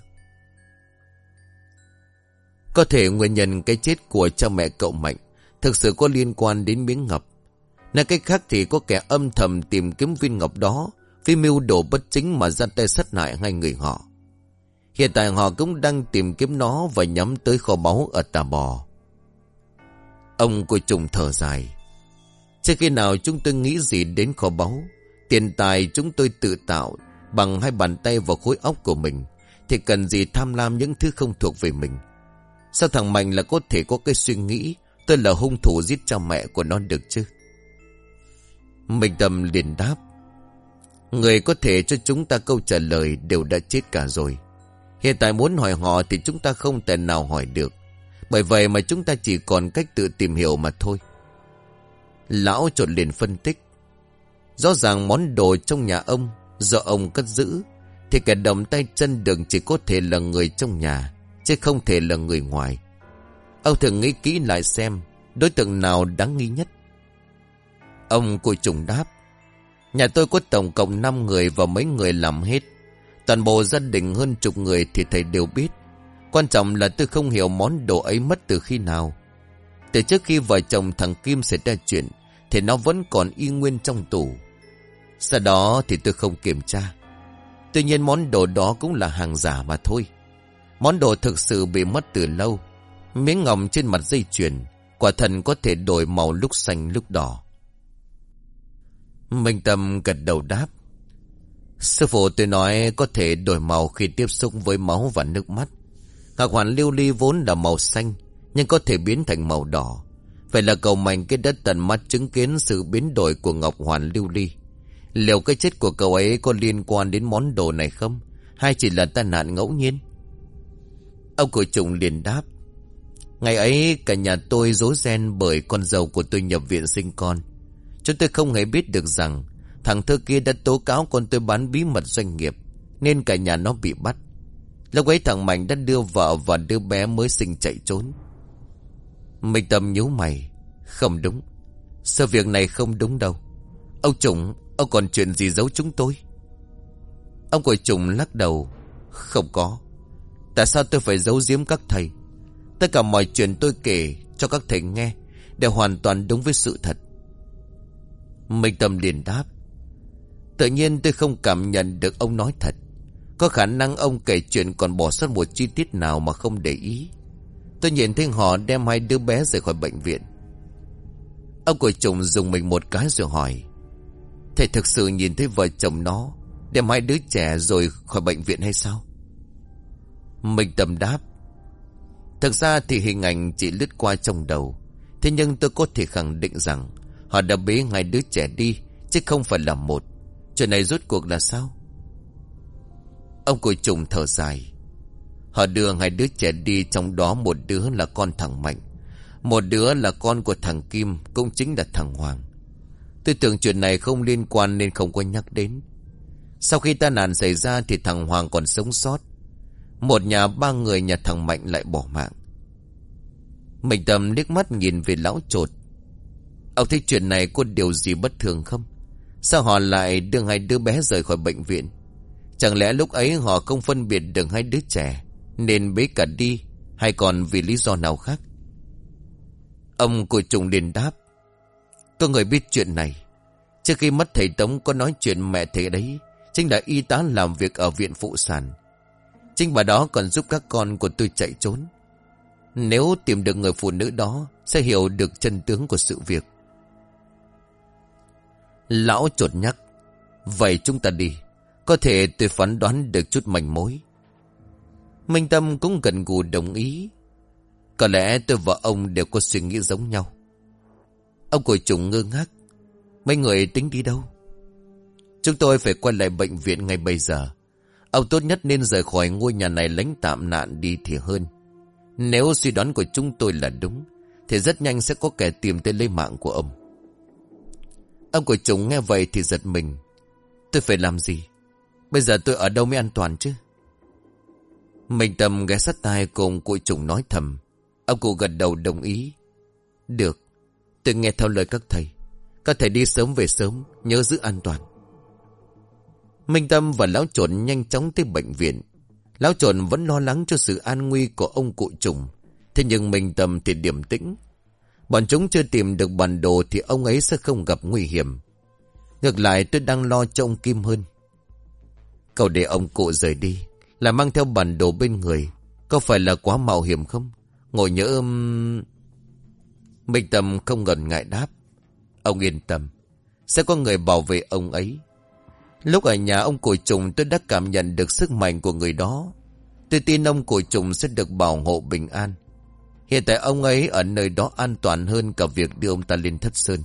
Có thể nguyên nhân cái chết của cha mẹ cậu Mạnh thực sự có liên quan đến miếng ngọc. Nói cách khác thì có kẻ âm thầm tìm kiếm viên ngọc đó với mưu đồ bất chính mà ra tay sát hại hai người họ. Hiện tại họ cũng đang tìm kiếm nó và nhắm tới kho báu ở Tà Bò. Ông cụ Trùng thở dài. Chưa khi nào chúng tôi nghĩ gì đến kho báu. Tiền tài chúng tôi tự tạo bằng hai bàn tay và khối óc của mình, thì cần gì tham lam những thứ không thuộc về mình. Sao thằng Mạnh là có thể có cái suy nghĩ tôi là hung thủ giết cha mẹ của nó được chứ? Minh Tâm liền đáp. Người có thể cho chúng ta câu trả lời đều đã chết cả rồi. Hiện tại muốn hỏi họ thì chúng ta không thể nào hỏi được. Bởi vậy mà chúng ta chỉ còn cách tự tìm hiểu mà thôi. Lão Chột liền phân tích. Rõ ràng món đồ trong nhà ông do ông cất giữ, thì kẻ động tay chân đường chỉ có thể là người trong nhà, chứ không thể là người ngoài. Ông thử nghĩ kỹ lại xem đối tượng nào đáng nghi nhất. Ông cụ Trùng đáp. Nhà tôi có tổng cộng năm người và mấy người làm hết. Toàn bộ gia đình hơn chục người thì thầy đều biết. Quan trọng là tôi không hiểu món đồ ấy mất từ khi nào. Từ trước khi vợ chồng thằng Kim xảy ra chuyện thì nó vẫn còn y nguyên trong tủ. Sau đó thì tôi không kiểm tra. Tuy nhiên món đồ đó cũng là hàng giả mà thôi. Món đồ thực sự bị mất từ lâu. Miếng ngọc trên mặt dây chuyền quả thần có thể đổi màu lúc xanh lúc đỏ. Minh Tâm gật đầu đáp. Sư phụ tôi nói có thể đổi màu khi tiếp xúc với máu và nước mắt. Ngọc hoàn lưu ly vốn là màu xanh, nhưng có thể biến thành màu đỏ. Vậy là cậu Mạnh cái đất tận mắt chứng kiến sự biến đổi của ngọc hoàn lưu ly. Liệu cái chết của cậu ấy có liên quan đến món đồ này không? Hay chỉ là tai nạn ngẫu nhiên? Ông cụ Trùng liền đáp. Ngày ấy cả nhà tôi rối ren bởi con dâu của tôi nhập viện sinh con. Chúng tôi không hề biết được rằng thằng thơ kia đã tố cáo con tôi bán bí mật doanh nghiệp, nên cả nhà nó bị bắt. Lúc ấy thằng Mạnh đã đưa vợ và đứa bé mới sinh chạy trốn. Minh Tâm nhíu mày. Không đúng. Sự việc này không đúng đâu. Ông Trùng, ông còn chuyện gì giấu chúng tôi? Ông cụ Trùng lắc đầu. Không có. Tại sao tôi phải giấu giếm các thầy? Tất cả mọi chuyện tôi kể cho các thầy nghe đều hoàn toàn đúng với sự thật. Minh Tâm liền đáp. Tự nhiên tôi không cảm nhận được ông nói thật. Có khả năng ông kể chuyện còn bỏ sót một chi tiết nào mà không để ý. Tôi nhìn thấy họ đem hai đứa bé rời khỏi bệnh viện. Ông cụ Trùng dùng mình một cái rồi hỏi. Thầy thực sự nhìn thấy vợ chồng nó đem hai đứa trẻ rồi khỏi bệnh viện hay sao? Minh Tâm đáp. Thực ra thì hình ảnh chỉ lướt qua trong đầu. Thế nhưng tôi có thể khẳng định rằng họ đã bế hai đứa trẻ đi, chứ không phải là một. Chuyện này rốt cuộc là sao? Ông cụ Trùng thở dài. Họ đưa hai đứa trẻ đi, trong đó một đứa là con thằng Mạnh, một đứa là con của thằng Kim, cũng chính là thằng Hoàng. Tôi tưởng chuyện này không liên quan nên không có nhắc đến. Sau khi tai nạn xảy ra thì thằng Hoàng còn sống sót. Một nhà ba người nhà thằng Mạnh lại bỏ mạng. Minh Tâm liếc mắt nhìn về lão Chột. Ông thấy chuyện này có điều gì bất thường không? Sao họ lại đưa hai đứa bé rời khỏi bệnh viện? Chẳng lẽ lúc ấy họ không phân biệt được hai đứa trẻ nên bế cả đi, hay còn vì lý do nào khác? Ông cụ Trùng liền đáp. Có người biết chuyện này. Trước khi mất thầy Tống có nói chuyện mẹ thầy đấy chính là y tá làm việc ở viện phụ sản. Chính bà đó còn giúp các con của tôi chạy trốn. Nếu tìm được người phụ nữ đó sẽ hiểu được chân tướng của sự việc. Lão Chột nhắc. Vậy chúng ta đi. Có thể tôi phán đoán được chút manh mối. Minh Tâm cũng gần gù đồng ý. Có lẽ tôi và ông đều có suy nghĩ giống nhau. Ông cụ Trùng ngơ ngác. Mấy người tính đi đâu? Chúng tôi phải quay lại bệnh viện ngay bây giờ. Ông tốt nhất nên rời khỏi ngôi nhà này lánh tạm nạn đi thì hơn. Nếu suy đoán của chúng tôi là đúng, thì rất nhanh sẽ có kẻ tìm tới lấy mạng của ông. Ông của chúng nghe vậy thì giật mình. Tôi phải làm gì? Bây giờ tôi ở đâu mới an toàn chứ? Minh Tâm ghé sát tai cùng cụ Trùng nói thầm. Ông cụ gật đầu đồng ý. Được, tôi nghe theo lời các thầy. Các thầy đi sớm về sớm, nhớ giữ an toàn. Minh Tâm và Lão Trộn nhanh chóng tới bệnh viện. Lão Trộn vẫn lo lắng cho sự an nguy của ông cụ Trùng. Thế nhưng Minh Tâm thì điềm tĩnh. Bọn chúng chưa tìm được bản đồ thì ông ấy sẽ không gặp nguy hiểm. Ngược lại tôi đang lo cho ông Kim hơn. Cậu để ông cụ rời đi là mang theo bản đồ bên người, có phải là quá mạo hiểm không? Ngồi nhớ... Um... Minh Tâm không ngần ngại đáp. Ông yên tâm, sẽ có người bảo vệ ông ấy. Lúc ở nhà ông cụ Trùng tôi đã cảm nhận được sức mạnh của người đó. Tôi tin ông cụ Trùng sẽ được bảo hộ bình an. Hiện tại ông ấy ở nơi đó an toàn hơn cả việc đưa ông ta lên Thất Sơn.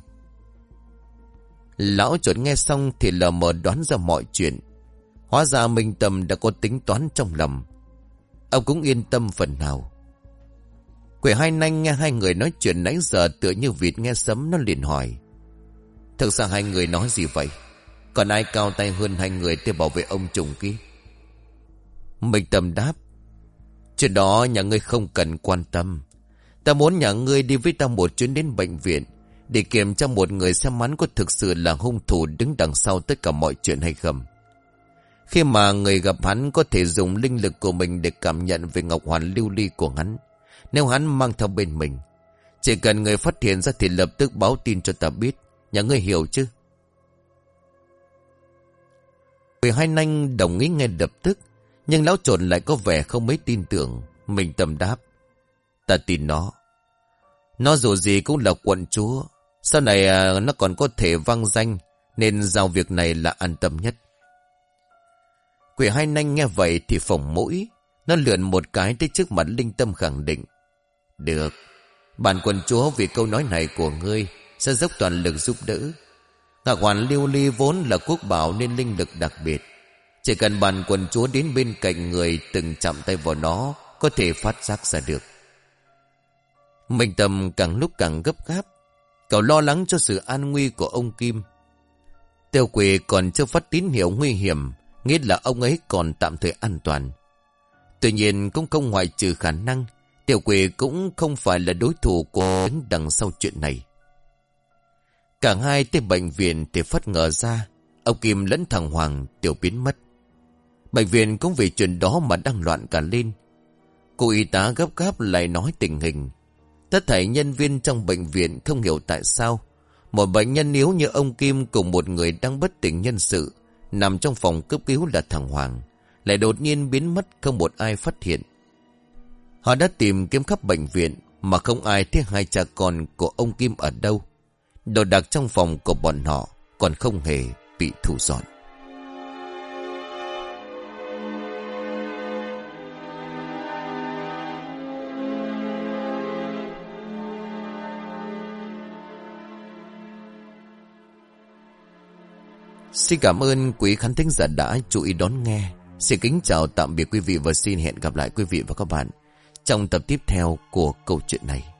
Lão Trộn nghe xong thì lờ mờ đoán ra mọi chuyện. Hóa ra Minh Tâm đã có tính toán trong lòng. Ông cũng yên tâm phần nào. Quỷ Hai Nanh nghe hai người nói chuyện nãy giờ tựa như vịt nghe sấm, nó liền hỏi. Thực ra hai người nói gì vậy? Còn ai cao tay hơn hai người để bảo vệ ông Trùng kia? Minh Tâm đáp. Chuyện đó nhà ngươi không cần quan tâm. Ta muốn nhà ngươi đi với ta một chuyến đến bệnh viện, để kiểm tra một người xem hắn có thực sự là hung thủ đứng đằng sau tất cả mọi chuyện hay không. Khi mà người gặp hắn có thể dùng linh lực của mình để cảm nhận về ngọc hoàn lưu ly của hắn. Nếu hắn mang theo bên mình, chỉ cần người phát hiện ra thì lập tức báo tin cho ta biết. Nhà ngươi hiểu chứ? Quỷ Hai Nanh đồng ý ngay lập tức, nhưng Lão Trộn lại có vẻ không mấy tin tưởng. Minh Tâm đáp. Ta tin nó. Nó dù gì cũng là quận chúa. Sau này à, nó còn có thể vang danh, nên giao việc này là an tâm nhất. Quỷ Hai Nanh nghe vậy thì phồng mũi. Nó lượn một cái tới trước mặt Linh Tâm khẳng định. Được, bản quận chúa vì câu nói này của ngươi sẽ dốc toàn lực giúp đỡ. Ngọc hoàn lưu ly vốn là quốc bảo nên linh lực đặc biệt. Chỉ cần bản quận chúa đến bên cạnh người từng chạm tay vào nó, có thể phát giác ra được. Minh Tâm càng lúc càng gấp gáp. Cậu lo lắng cho sự an nguy của ông Kim. Tiêu Quỷ còn chưa phát tín hiệu nguy hiểm, nghĩa là ông ấy còn tạm thời an toàn. Tuy nhiên cũng không ngoại trừ khả năng Tiểu Quỷ cũng không phải là đối thủ của đứng đằng sau chuyện này. Cả hai tới bệnh viện thì phát ngờ ra ông Kim lẫn thằng Hoàng Tiểu biến mất. Bệnh viện cũng vì chuyện đó mà đang loạn cả lên. Cô y tá gấp gáp lại nói tình hình. Tất thảy nhân viên trong bệnh viện không hiểu tại sao một bệnh nhân yếu như ông Kim cùng một người đang bất tỉnh nhân sự nằm trong phòng cấp cứu là thằng Hoàng lại đột nhiên biến mất, không một ai phát hiện. Họ đã tìm kiếm khắp bệnh viện mà không ai thấy hai cha con của ông Kim ở đâu. Đồ đạc trong phòng của bọn họ còn không hề bị thu dọn. Xin cảm ơn quý khán thính giả đã chú ý đón nghe. Xin kính chào tạm biệt quý vị và xin hẹn gặp lại quý vị và các bạn trong tập tiếp theo của câu chuyện này.